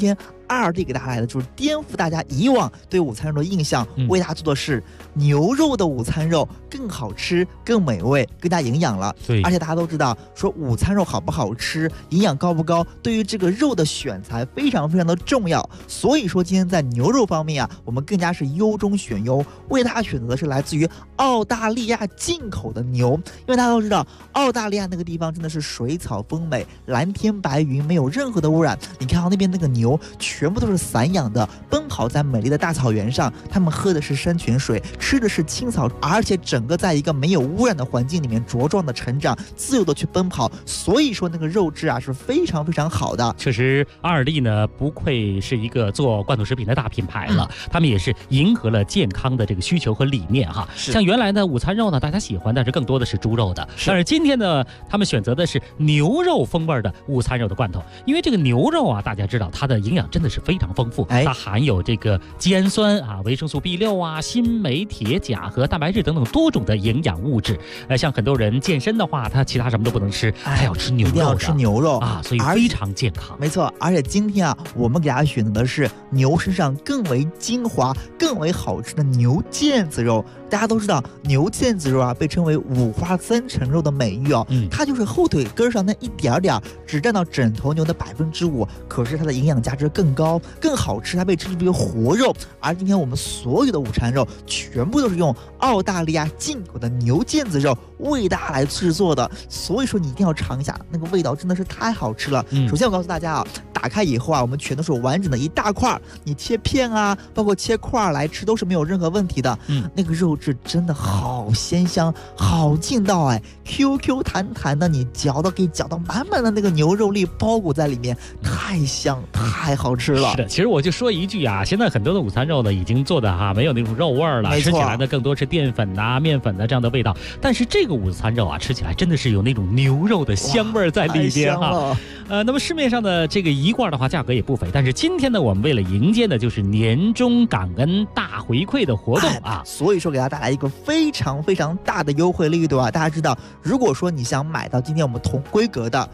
二弟给大家来的就是颠覆大家以往对午餐肉的印象，为大家做的是牛肉的午餐肉更好吃、更美味、更加营养了。 对， 而且大家都知道，说午餐肉好不好吃、营养高不高，对于这个肉的选材非常非常的重要。所以说今天在牛肉方面啊，我们更加是优中选优，为大家选择的是来自于澳大利亚进口的牛。因为大家都知道，澳大利亚那个地方真的是水草丰美、蓝天白云，没有任何的污染。你看到那边那个牛全部都是散养的，奔跑在美丽的大草原上，他们喝的是山泉水，吃的是青草，而且整个在一个没有污染的环境里面茁壮的成长，自由的去奔跑。所以说那个肉质啊是非常非常好的。 确实，阿尔蒂呢不愧是一个做罐头食品的大品牌了，他们也是迎合了健康的这个需求和理念哈。像原来呢午餐肉呢大家喜欢，但是更多的是猪肉的，但是今天呢他们选择的是牛肉风味的午餐肉的罐头，因为这个牛肉啊大家知道它的营养真的是非常丰富，它含有这个肌氨酸啊、维生素 B6啊、锌、镁、铁、钾和蛋白质等等多种的营养物质。像很多人健身的话，他其他什么都不能吃，他要吃牛肉， 一定要吃牛肉啊，所以非常健康。 没错，而且今天啊，我们给大家选择的是牛身上更为精华、更为好吃的牛腱子肉。大家都知道，牛腱子肉啊被称为五花三层肉的美誉哦，它就是后腿根上那一点点，只占到整头牛的5%，可是它的营养价值更高、更好吃，它被称之为活肉。而今天我们所有的午餐肉全部都是用澳大利亚进口的牛腱子肉为大家来制作的，所以说你一定要尝一下，那个味道真的是太好吃了。首先我告诉大家啊，打开以后啊，我们全都是完整的一大块，你切片啊，包括切块来吃都是没有任何问题的。那个肉质真的好鲜香，好劲道哎 ，QQ 弹弹的，你嚼到可以嚼到满满的那个牛肉粒包裹在里面，太香太好吃了。 是的，其实我就说一句啊，现在很多的午餐肉呢已经做的没有那种肉味儿了，吃起来呢更多是淀粉啊、面粉的这样的味道。但是这个午餐肉啊，吃起来真的是有那种牛肉的香味在里边哈。那么市面上的这个一罐的话，价格也不菲。但是今天呢，我们为了迎接的就是年终感恩大回馈的活动啊， 所以说给大家带来一个非常非常大的优惠力度啊！大家知道，如果说你想买到今天我们同规格的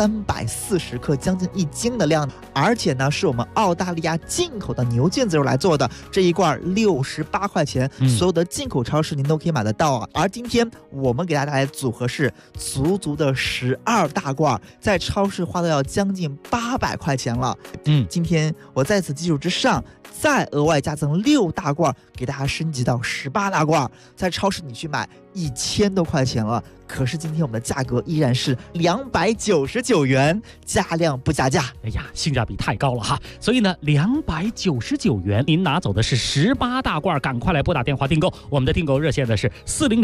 340克将近1斤的量，而且呢是我们澳大利亚进口的牛腱子肉来做的，这一罐68块钱，所有的进口超市您都可以买得到啊！而今天我们给大家带来的组合是足足的12大罐，在超市花的要将近800块钱了。今天我在此基础之上再额外加赠6大罐，给大家升级到18大罐，在超市你去买1000多块钱了，可是今天我们的价格依然是299元，加量不加价。 哎呀，性价比太高了哈！所以呢，299元您拿走的是18大罐，赶快来拨打电话订购。我们的订购热线呢是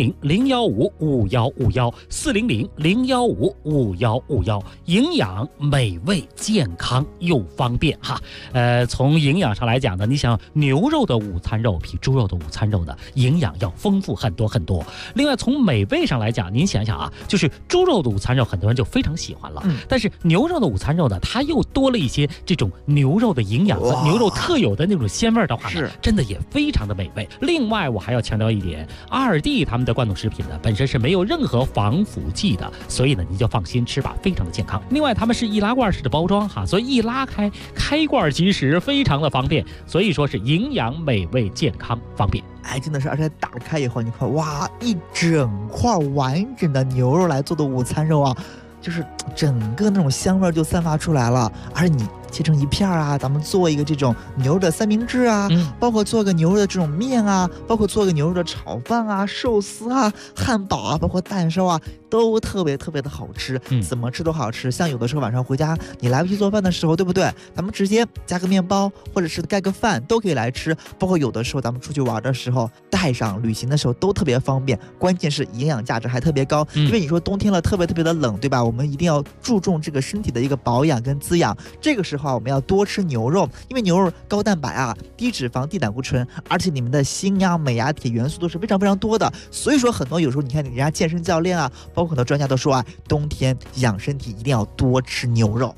400-015-5151，400-015-5151，营养美味健康又方便哈。从营养上来讲呢，你想牛肉的午餐肉比猪肉的午餐肉呢营养要丰富很多很多。另外从美味上来讲，您想想啊，就是猪肉的午餐肉很多人就非常喜欢了，但是牛肉的午餐肉呢，它又多了一些这种牛肉的营养和牛肉特有的那种鲜味的话呢，真的也非常的美味。另外我还要强调一点，阿尔蒂他们的罐头食品呢本身是没有任何防腐剂的，所以呢你就放心吃吧，非常的健康。另外他们是易拉罐式的包装哈，所以一拉开开罐即食，非常的方便，所以说是营养美味健康方便。 哎，真的是，而且打开以后，你看，哇，一整块完整的牛肉来做的午餐肉啊，就是整个那种香味就散发出来了，而且你切成一片啊，咱们做一个这种牛肉的三明治啊，包括做一个牛肉的这种面啊，包括做一个牛肉的炒饭啊、寿司啊、汉堡啊，包括蛋烧啊，都特别特别的好吃，怎么吃都好吃。像有的时候晚上回家你来不及做饭的时候，对不对？咱们直接加个面包或者是盖个饭都可以来吃，包括有的时候咱们出去玩的时候带上，旅行的时候都特别方便。关键是营养价值还特别高，因为你说冬天了特别特别的冷，对吧？我们一定要注重这个身体的一个保养跟滋养，这个时候我们要多吃牛肉，因为牛肉高蛋白啊、低脂肪、低胆固醇，而且里面的锌呀、镁呀、铁元素都是非常非常多的。所以说很多有时候你看人家健身教练啊，包括很多专家都说啊，冬天养身体一定要多吃牛肉。 是的。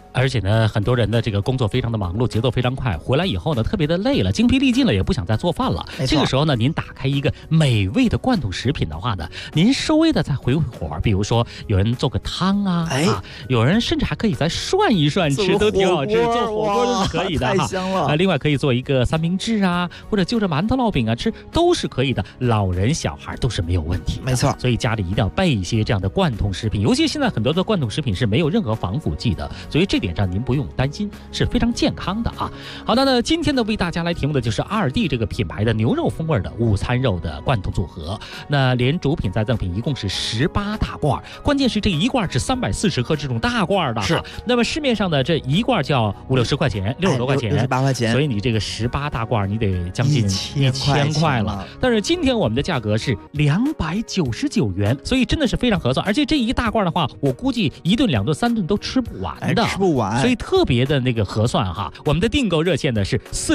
而且呢，很多人的这个工作非常的忙碌，节奏非常快，回来以后呢，特别的累了，精疲力尽了，也不想再做饭了。这个时候呢，您打开一个美味的罐头食品的话呢，您稍微的再回火，比如说有人做个汤啊，有人甚至还可以再涮一涮吃，都挺好吃，做火锅都是可以的哈， 太香了。 另外可以做一个三明治啊，或者就着馒头烙饼啊吃，都是可以的，老人小孩都是没有问题的。 没错， 所以家里一定要备一些这样的罐头食品，尤其现在很多的罐头食品是没有任何防腐剂的，所以这点上您不用担心，是非常健康的啊。好的，那今天呢为大家来提供的就是2D 这个品牌的牛肉风味的午餐肉的罐头组合，那连主品再赠品一共是18大罐，关键是这一罐是340克这种大罐的，是。那么市面上的这一罐就要50-60块钱，60多块钱 ，68块钱， 所以你这个18大罐你得将近1000块了。但是今天我们的价格是299元，所以真的是非常合算，而且这一大罐的话，我估计1顿、2顿、3顿都吃不完的， 吃不完， 所以特别的那个合算哈。我们的订购热线呢是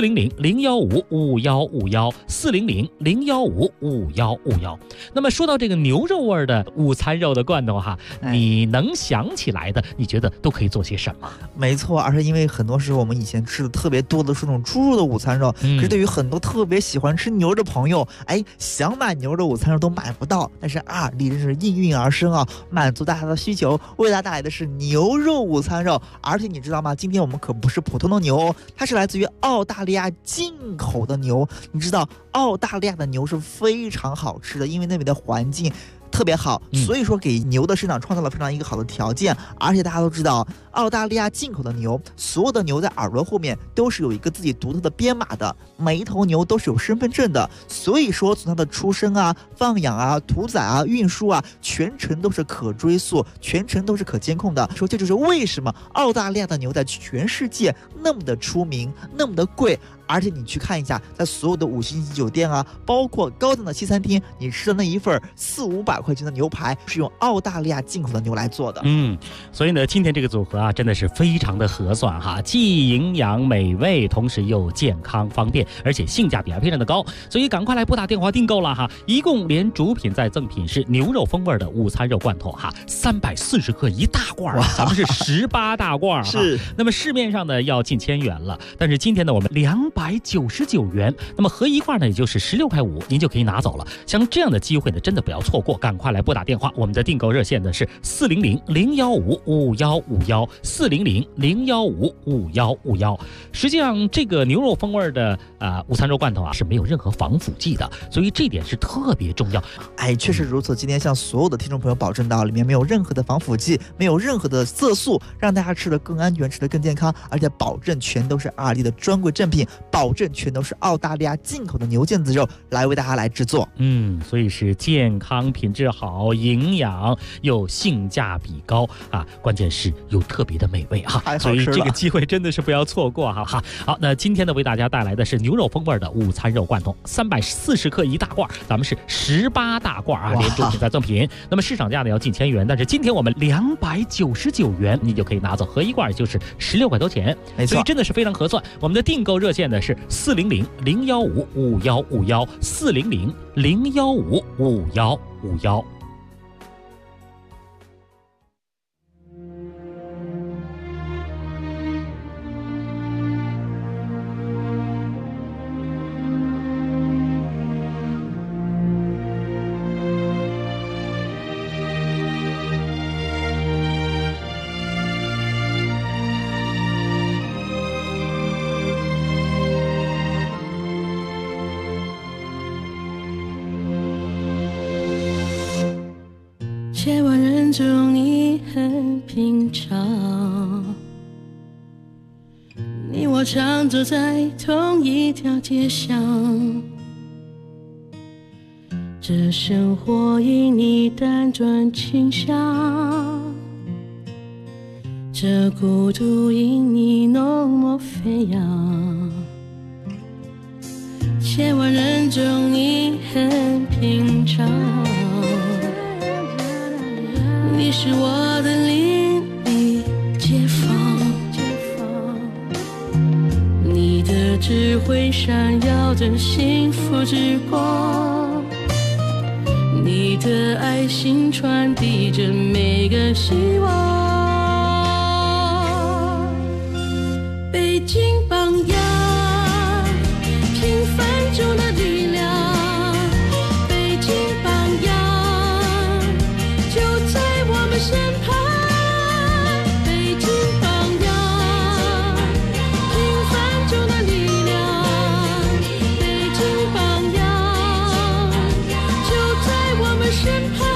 400-015-5151，400-015-5151。那么说到这个牛肉味的午餐肉的罐头哈，你能想起来的，你觉得都可以做些什么？ 没错，而且因为很多时候我们以前吃的特别多的是那种猪肉的午餐肉，可是对于很多特别喜欢吃牛肉的朋友，想买牛肉午餐肉都买不到，但是2D真是应运而生啊，满足大家的需求，为大家带来的是牛肉午餐肉。而且你知道吗？今天我们可不是普通的牛哦，它是来自于澳大利亚进口的牛。你知道澳大利亚的牛是非常好吃的，因为那边的环境特别好，所以说给牛的生长创造了非常一个好的条件。而且大家都知道，澳大利亚进口的牛，所有的牛在耳朵后面都是有一个自己独特的编码的，每一头牛都是有身份证的，所以说从它的出生啊、放养啊、屠宰啊、运输啊，全程都是可追溯，全程都是可监控的。说这就是为什么澳大利亚的牛在全世界那么的出名，那么的贵。而且你去看一下，在所有的5星级酒店啊，包括高档的西餐厅，你吃的那一份400-500块钱的牛排，是用澳大利亚进口的牛来做的。 所以呢，今天这个组合啊，真的是非常的合算哈，既营养美味，同时又健康方便，而且性价比还非常的高。所以赶快来拨打电话订购了哈！一共连主品再赠品是牛肉风味的午餐肉罐头哈，340克一大罐，咱们是18大罐哈。是。那么市面上呢要近1000元了，但是今天呢我们299元，那么合一罐呢也就是16.5块，您就可以拿走了。像这样的机会呢，真的不要错过，赶快来拨打电话。我们的订购热线呢是400-015-5151，400-015-5151。实际上，这个牛肉风味的午餐肉罐头啊是没有任何防腐剂的，所以这点是特别重要。 确实如此。今天向所有的听众朋友保证到，里面没有任何的防腐剂，没有任何的色素，让大家吃得更安全，吃得更健康，而且保证全都是2D的专柜正品，保证全都是澳大利亚进口的牛腱子肉来为大家来制作。 所以是健康、品质好、营养又性价比高啊，关键是又特别的美味哈，所以这个机会真的是不要错过哈。好，那今天呢为大家带来的是牛肉风味的午餐肉罐头，340克一大罐，咱们是18大罐啊，连主品再赠品。那么市场价呢要近1000元，但是今天我们299元，你就可以拿走，合一罐就是16块多钱，所以真的是非常合算。我们的订购热线呢是400-015-5151，400-015-5151。 千万人中你很平常，你我常走在同一条街上，这生活因你单转倾向，这孤独因你浓墨飞扬。千万人中你很平常，你是我的邻里街坊，你的智慧闪耀着幸福之光，你的爱心传递着每个希望。 京榜样，平凡中的力量，北京榜样就在我们身旁。北京榜样，平凡中的力量，北京榜样就在我们身旁。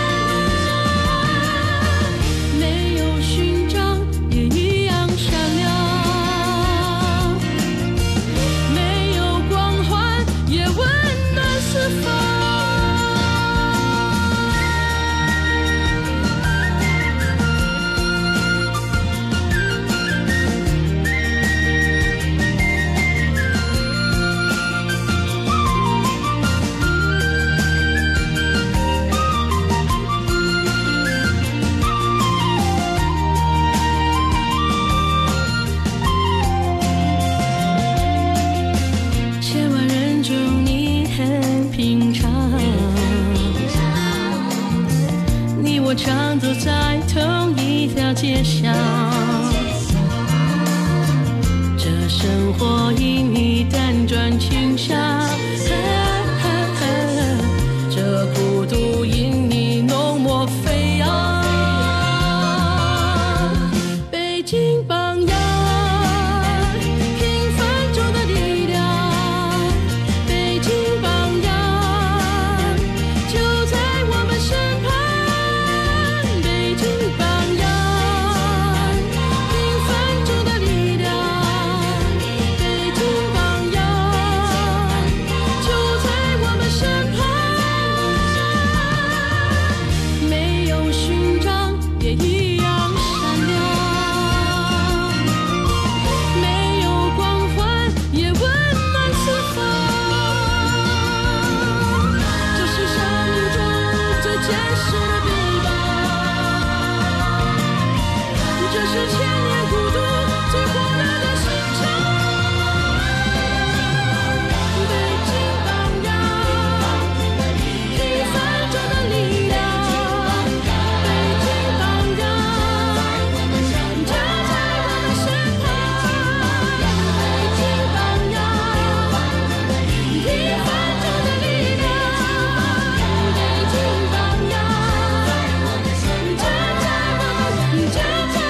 没有勋章也一样闪亮，没有光环也温暖四方。千万人中你很平常，你我常走在同一条街上，这生活因你辗转倾向，这孤独因你浓墨飞扬。北京榜样，平凡中的力量，北京榜样就在我们身旁。北京榜样，平凡中的力量，北京榜样就在我们身旁。没有勋章也一样闪亮，没有光环也温暖四方。这是生命中最坚实的臂膀，这是千年孤独最荒诞的心肠。北京榜样，平凡中的力量，北京榜样就在我们身旁。北京榜样，平凡中的力量，北京榜样就在我们身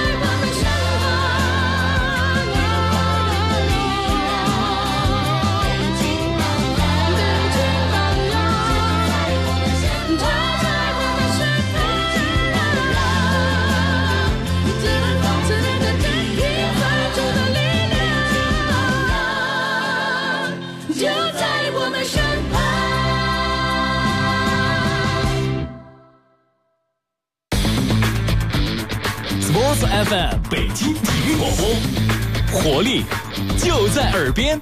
Sports FM 北京体育广播，活力就在耳边。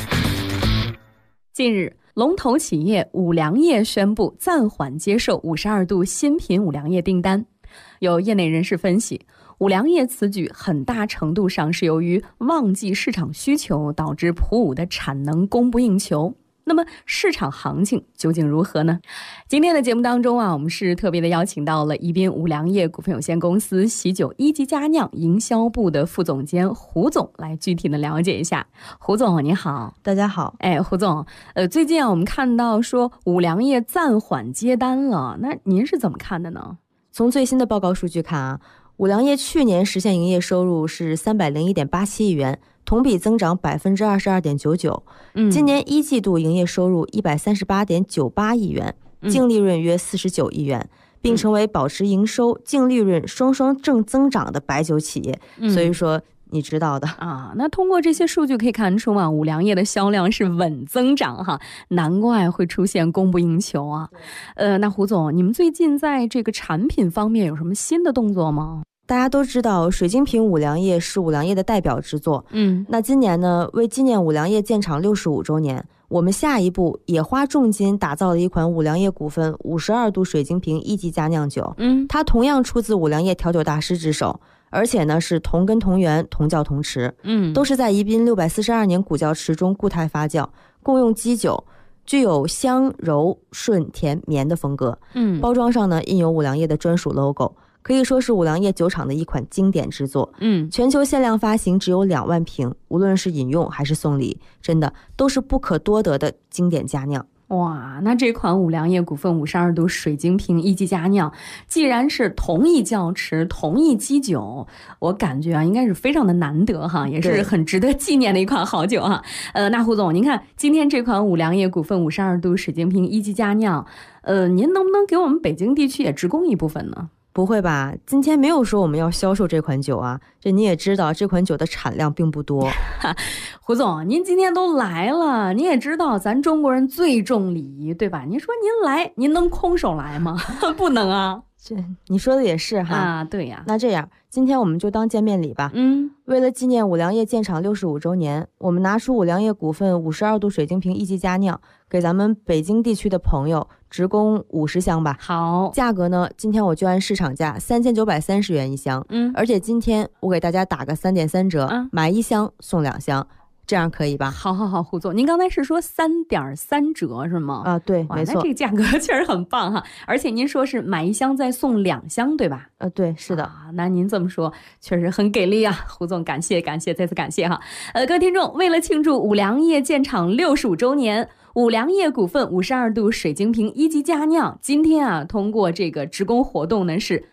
近日，龙头企业五粮液宣布暂缓接受52度新品五粮液订单。有业内人士分析，五粮液此举很大程度上是由于旺季市场需求导致普五的产能供不应求。那么市场行情究竟如何呢？今天的节目当中我们是特别的邀请到了宜宾五粮液股份有限公司喜酒一级佳酿营销部的副总监胡总来具体的了解一下。胡总你好。 大家好。 胡总，最近我们看到说五粮液暂缓接单了，那您是怎么看的呢？ 从最新的报告数据看五粮液去年实现营业收入是301.87亿元，同比增长22.99%。今年一季度营业收入138.98亿元，净利润约49亿元，并成为保持营收、净利润双双正增长的白酒企业。所以说你知道的那通过这些数据可以看出五粮液的销量是稳增长难怪会出现供不应求那胡总，你们最近在这个产品方面有什么新的动作吗？ 大家都知道水晶瓶五粮液是五粮液的代表之作。那今年呢，为纪念五粮液建厂65周年，我们下一步也花重金打造了一款五粮液股份52度水晶瓶一级佳酿酒。它同样出自五粮液调酒大师之手，而且呢是同根同源同窖同池，都是在宜宾642年古窖池中固态发酵，共用基酒，具有香柔顺甜绵的风格。包装上呢印有五粮液的专属 logo， 可以说是五粮液酒厂的一款经典之作。全球限量发行只有2万瓶，无论是饮用还是送礼，真的都是不可多得的经典佳酿。 哇，那这款五粮液股份52度水晶瓶一级佳酿，既然是同一窖池、同一基酒，我感觉啊，应该是非常的难得哈，也是很值得纪念的一款好酒哈。那胡总，您看今天这款五粮液股份52度水晶瓶一级佳酿，您能不能给我们北京地区也直供一部分呢？ 不会吧，今天没有说我们要销售这款酒啊，这你也知道这款酒的产量并不多。 胡总，您今天都来了，你也知道咱中国人最重礼仪，对吧？您说您来，您能空手来吗？不能啊。 这你说的也是哈。 啊，对呀。 那这样，今天我们就当见面礼吧。为了纪念五粮液建厂65周年，我们拿出五粮液股份52度水晶瓶一级佳酿，给咱们北京地区的朋友直供50箱吧。 好， 价格呢，今天我就按市场价3930元一箱。而且今天我给大家打个3.3折，买1箱送2箱。这样可以吧？ 好，胡总，您刚才是说3.3折是吗？ 啊，对，没错。 那这个价格确实很棒哈，而且您说是买1箱再送2箱，对吧？ 对，是的。 那您这么说确实很给力啊，胡总，感谢，再次感谢哈。各位听众，为了庆祝五粮液建厂65周年，五粮液股份52度水晶瓶一级佳酿，今天啊，通过这个直供活动呢是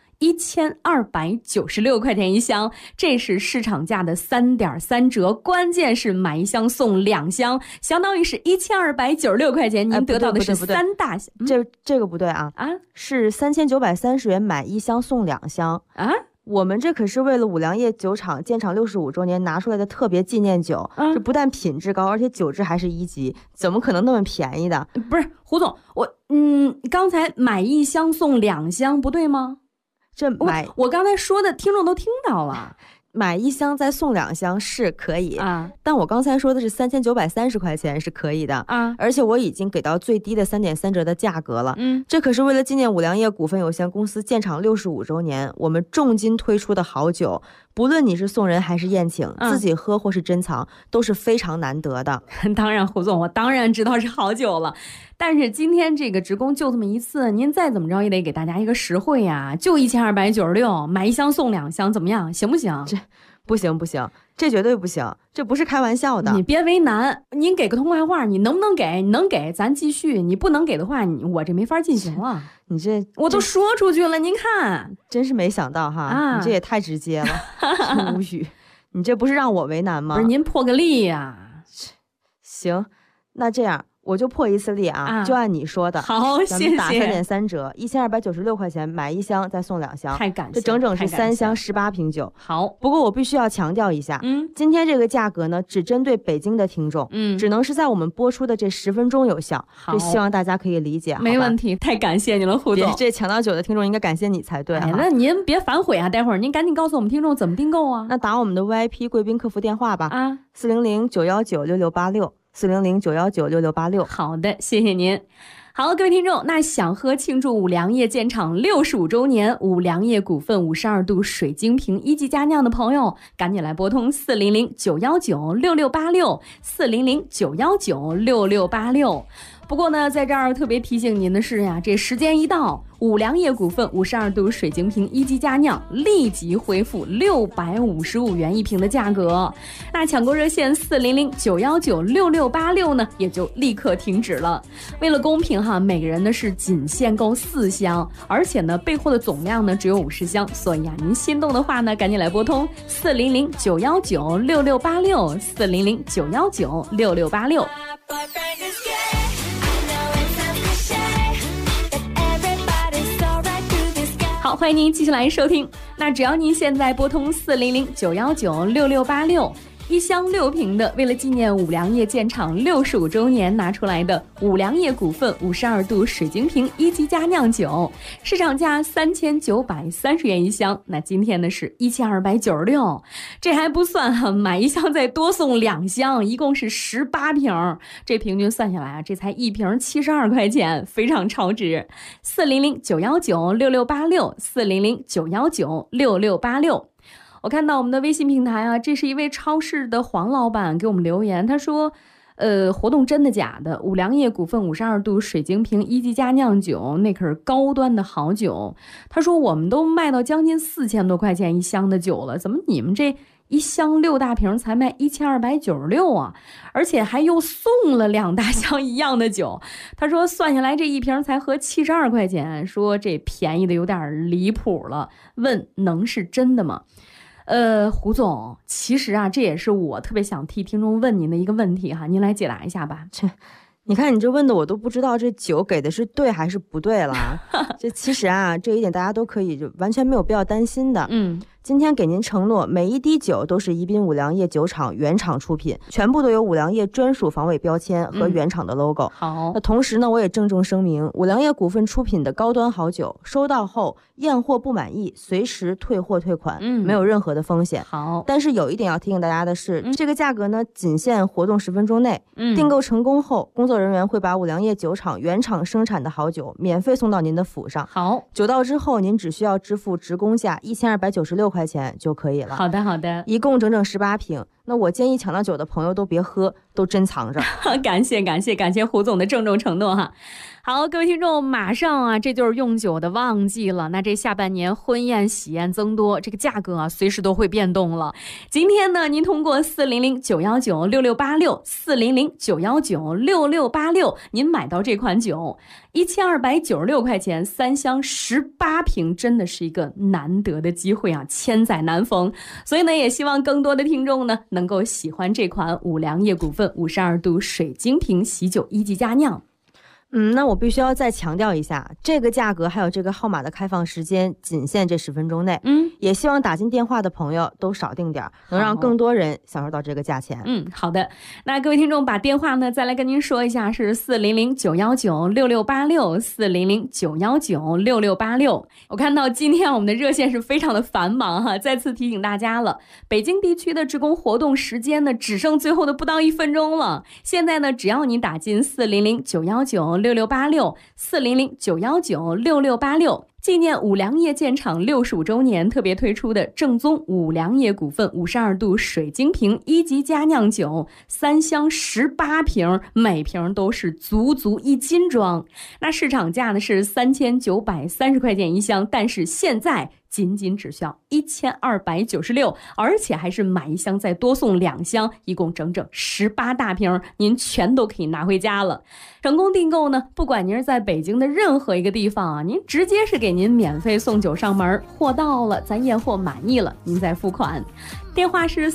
1296块钱一箱，这是市场价的3.3折，关键是买1箱送2箱，相当于是1296块钱，您得到的是3大箱。 这个不对啊，是3930元买1箱送2箱啊。我们这可是为了五粮液酒厂建厂65周年拿出来的特别纪念酒，这不但品质高，而且酒质还是1级，怎么可能那么便宜的？ 不是，胡总，刚才买1箱送2箱不对吗？我刚才说的听众都听到了， 买1箱再送2箱是可以啊，但我刚才说的是3930块钱是可以的啊，而且我已经给到最低的3.3折的价格了。这可是为了纪念五粮液股份有限公司建厂65周年，我们重金推出的好酒，不论你是送人还是宴请，自己喝或是珍藏，都是非常难得的。 当然，胡总，我当然知道是好酒了。但是今天这个直供就这么一次，您再怎么着也得给大家一个实惠呀，就1296，买1箱送2箱，怎么样？行不行？ 这不行，这绝对不行，这不是开玩笑的。 你别为难，您给个痛快话，你能不能给？你能给咱继续，你不能给的话，我这没法进行了。 你这我都说出去了，您看， 真是没想到哈，你这也太直接了，真无语。你这不是让我为难吗？ 不是，您破个例呀。 行，那这样。我就破一次例啊，就按你说的。 好，谢谢。 打3.3折，1296块钱买1箱再送2箱， 太感谢， 这整整是3箱18瓶酒。 好， 不过我必须要强调一下，今天这个价格呢，只针对北京的听众，只能是在我们播出的这10分钟有效。这希望大家可以理解。 没问题，太感谢你了，胡总。 这抢到酒的听众应该感谢你才对。 那您别反悔啊，待会儿您赶紧告诉我们听众怎么订购啊。 那打我们的 VIP 贵宾客服电话吧，啊，400-919-6686。400-919-6686。 好的，谢谢您。好，各位听众，那想喝庆祝五粮液建厂65周年五粮液股份52度水晶瓶一级佳酿的朋友，赶紧来拨通400-919-6686 400-919-6686。不过呢，在这儿特别提醒您的是呀，这时间一到，五粮液股份52度水晶瓶一级佳酿立即恢复655元一瓶的价格。那抢购热线400-919-6686呢，也就立刻停止了。为了公平哈，每个人呢是仅限购4箱，而且呢备货的总量呢只有50箱，所以啊，您心动的话呢，赶紧来拨通400-919-6686 400-919-6686。好，欢迎您继续来收听。那只要您现在拨通400-919-6686。1箱6瓶的，为了纪念五粮液建厂65周年拿出来的五粮液股份52度水晶瓶一级佳酿酒，市场价3930元一箱，那今天呢是1296，这还不算哈，买1箱再多送2箱，一共是18瓶，这平均算下来啊，这才1瓶72块钱，非常超值。400-919-6686 400-919-6686。我看到我们的微信平台啊，这是一位超市的黄老板给我们留言，他说活动真的假的？五粮液股份52度水晶瓶1级佳酿酒，那可是高端的好酒。他说我们都卖到将近4000多块钱一箱的酒了，怎么你们这一箱6大瓶才卖1296啊？而且还又送了2大箱一样的酒。他说算下来这一瓶才合72块钱，说这便宜的有点离谱了。问能是真的吗？胡总，其实啊，这也是我特别想替听众问您的一个问题哈，您来解答一下吧。 你看你这问的我都不知道这酒给的是对还是不对了。这其实啊，这一点大家都可以就完全没有必要担心的。今天给您承诺，每一滴酒都是宜宾五粮液酒厂原厂出品，全部都有五粮液专属防伪标签和原厂的 logo。 好， 那同时呢，我也郑重声明，五粮液股份出品的高端好酒，收到后验货不满意，随时退货退款，没有任何的风险。 好， 但是有一点要提醒大家的是，这个价格呢，仅限活动10分钟内。订购成功后，工作人员会把五粮液酒厂原厂生产的好酒免费送到您的府上。 好， 酒到之后，您只需要支付职工价1296块钱就可以了。 好的，好的， 一共整整18瓶。那我建议抢到酒的朋友都别喝，都珍藏着。 感谢胡总的郑重承诺哈。好，各位听众，马上啊，这就是用酒的旺季了。那这下半年婚宴喜宴增多，这个价格啊，随时都会变动了。今天呢，您通过400-919-6686，400-919-6686，您买到这款酒，1296块钱，3箱18瓶，真的是一个难得的机会啊，千载难逢。所以呢，也希望更多的听众呢，能够喜欢这款五粮液股份52度水晶瓶喜酒1级佳酿。 那我必须要再强调一下，这个价格还有这个号码的开放时间仅限这10分钟内。也希望打进电话的朋友都少订点，能让更多人享受到这个价钱。 好的。那各位听众把电话呢再来跟您说一下，是400-919-6686，400-919-6686。我看到今天我们的热线是非常的繁忙哈，再次提醒大家了，北京地区的职工活动时间呢只剩最后的不到1分钟了。现在呢，只要你打进400-919-6686，400-919-6686，纪念五粮液建厂65周年特别推出的正宗五粮液股份52度水晶瓶1级佳酿酒，3箱18瓶，每瓶都是足1斤装。那市场价呢是3930块钱一箱，但是现在仅只需要1296，而且还是买一箱再多送2箱，一共整整18大瓶，您全都可以拿回家了。成功订购呢，不管您是在北京的任何一个地方啊，您直接是给您免费送酒上门，货到了咱验货满意了，您再付款。电话是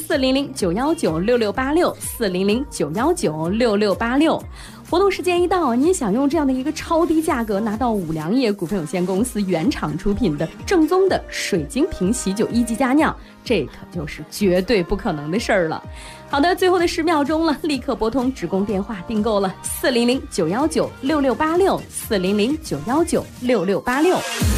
400-919-6686，400-919-6686。活动时间一到，您想用这样的一个超低价格拿到五粮液股份有限公司原厂出品的正宗的水晶瓶喜酒1级佳酿，这可就是绝对不可能的事儿了。好的，最后的10秒钟了，立刻拨通职工电话订购了400-919-6686，400-919-6686。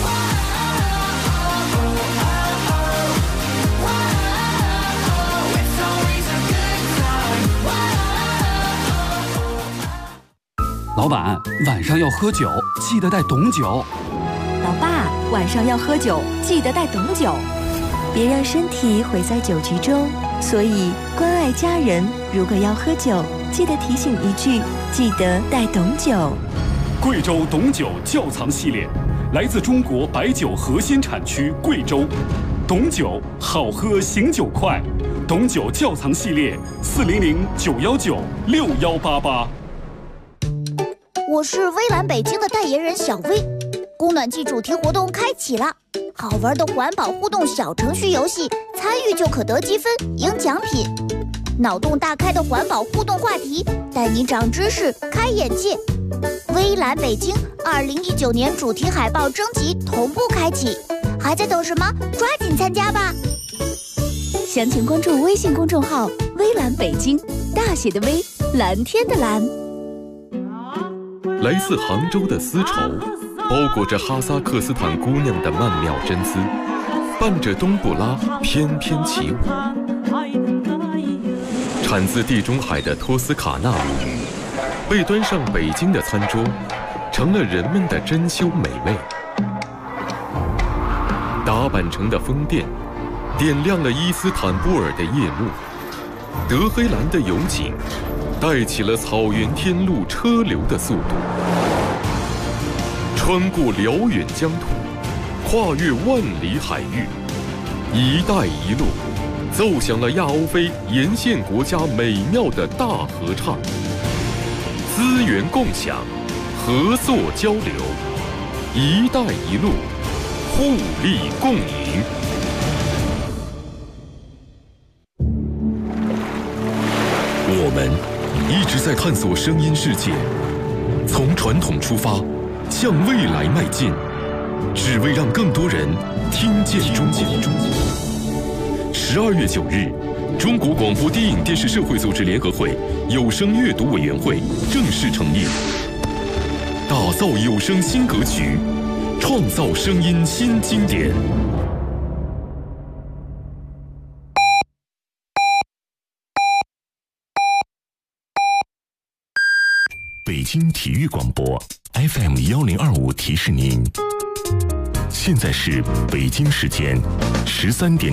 老板，晚上要喝酒，记得带董酒。 老爸，晚上要喝酒，记得带董酒，别让身体毁在酒局中。所以关爱家人，如果要喝酒，记得提醒一句，记得带董酒。 贵州董酒窖藏系列，来自中国白酒核心产区贵州。董酒好喝，醒酒快。董酒窖藏系列，400-919-6188。 我是微蓝北京的代言人小薇，供暖季主题活动开启了，好玩的环保互动小程序游戏，参与就可得积分赢奖品，脑洞大开的环保互动话题，带你长知识开眼界。微蓝北京2019年主题海报征集同步开启，还在等什么？抓紧参加吧！详情关注微信公众号微蓝北京，大写的微，蓝天的蓝。 来自杭州的丝绸，包裹着哈萨克斯坦姑娘的曼妙真姿，伴着冬不拉翩翩起舞。产自地中海的托斯卡纳舞，被端上北京的餐桌，成了人们的珍馐美味。打扮成的风电，点亮了伊斯坦布尔的夜幕，德黑兰的油井， 带起了草原天路车流的速度，穿过辽远疆土，跨越万里海域，“一带一路”奏响了亚欧非沿线国家美妙的大合唱。资源共享，合作交流，“一带一路”互利共赢。我们一直在探索声音世界，从传统出发，向未来迈进，只为让更多人听见中国。12月9日，中国广播电影电视社会组织联合会有声阅读委员会正式成立，打造有声新格局，创造声音新经典。北京体育广播 FM1025提示您，现在是北京时间13点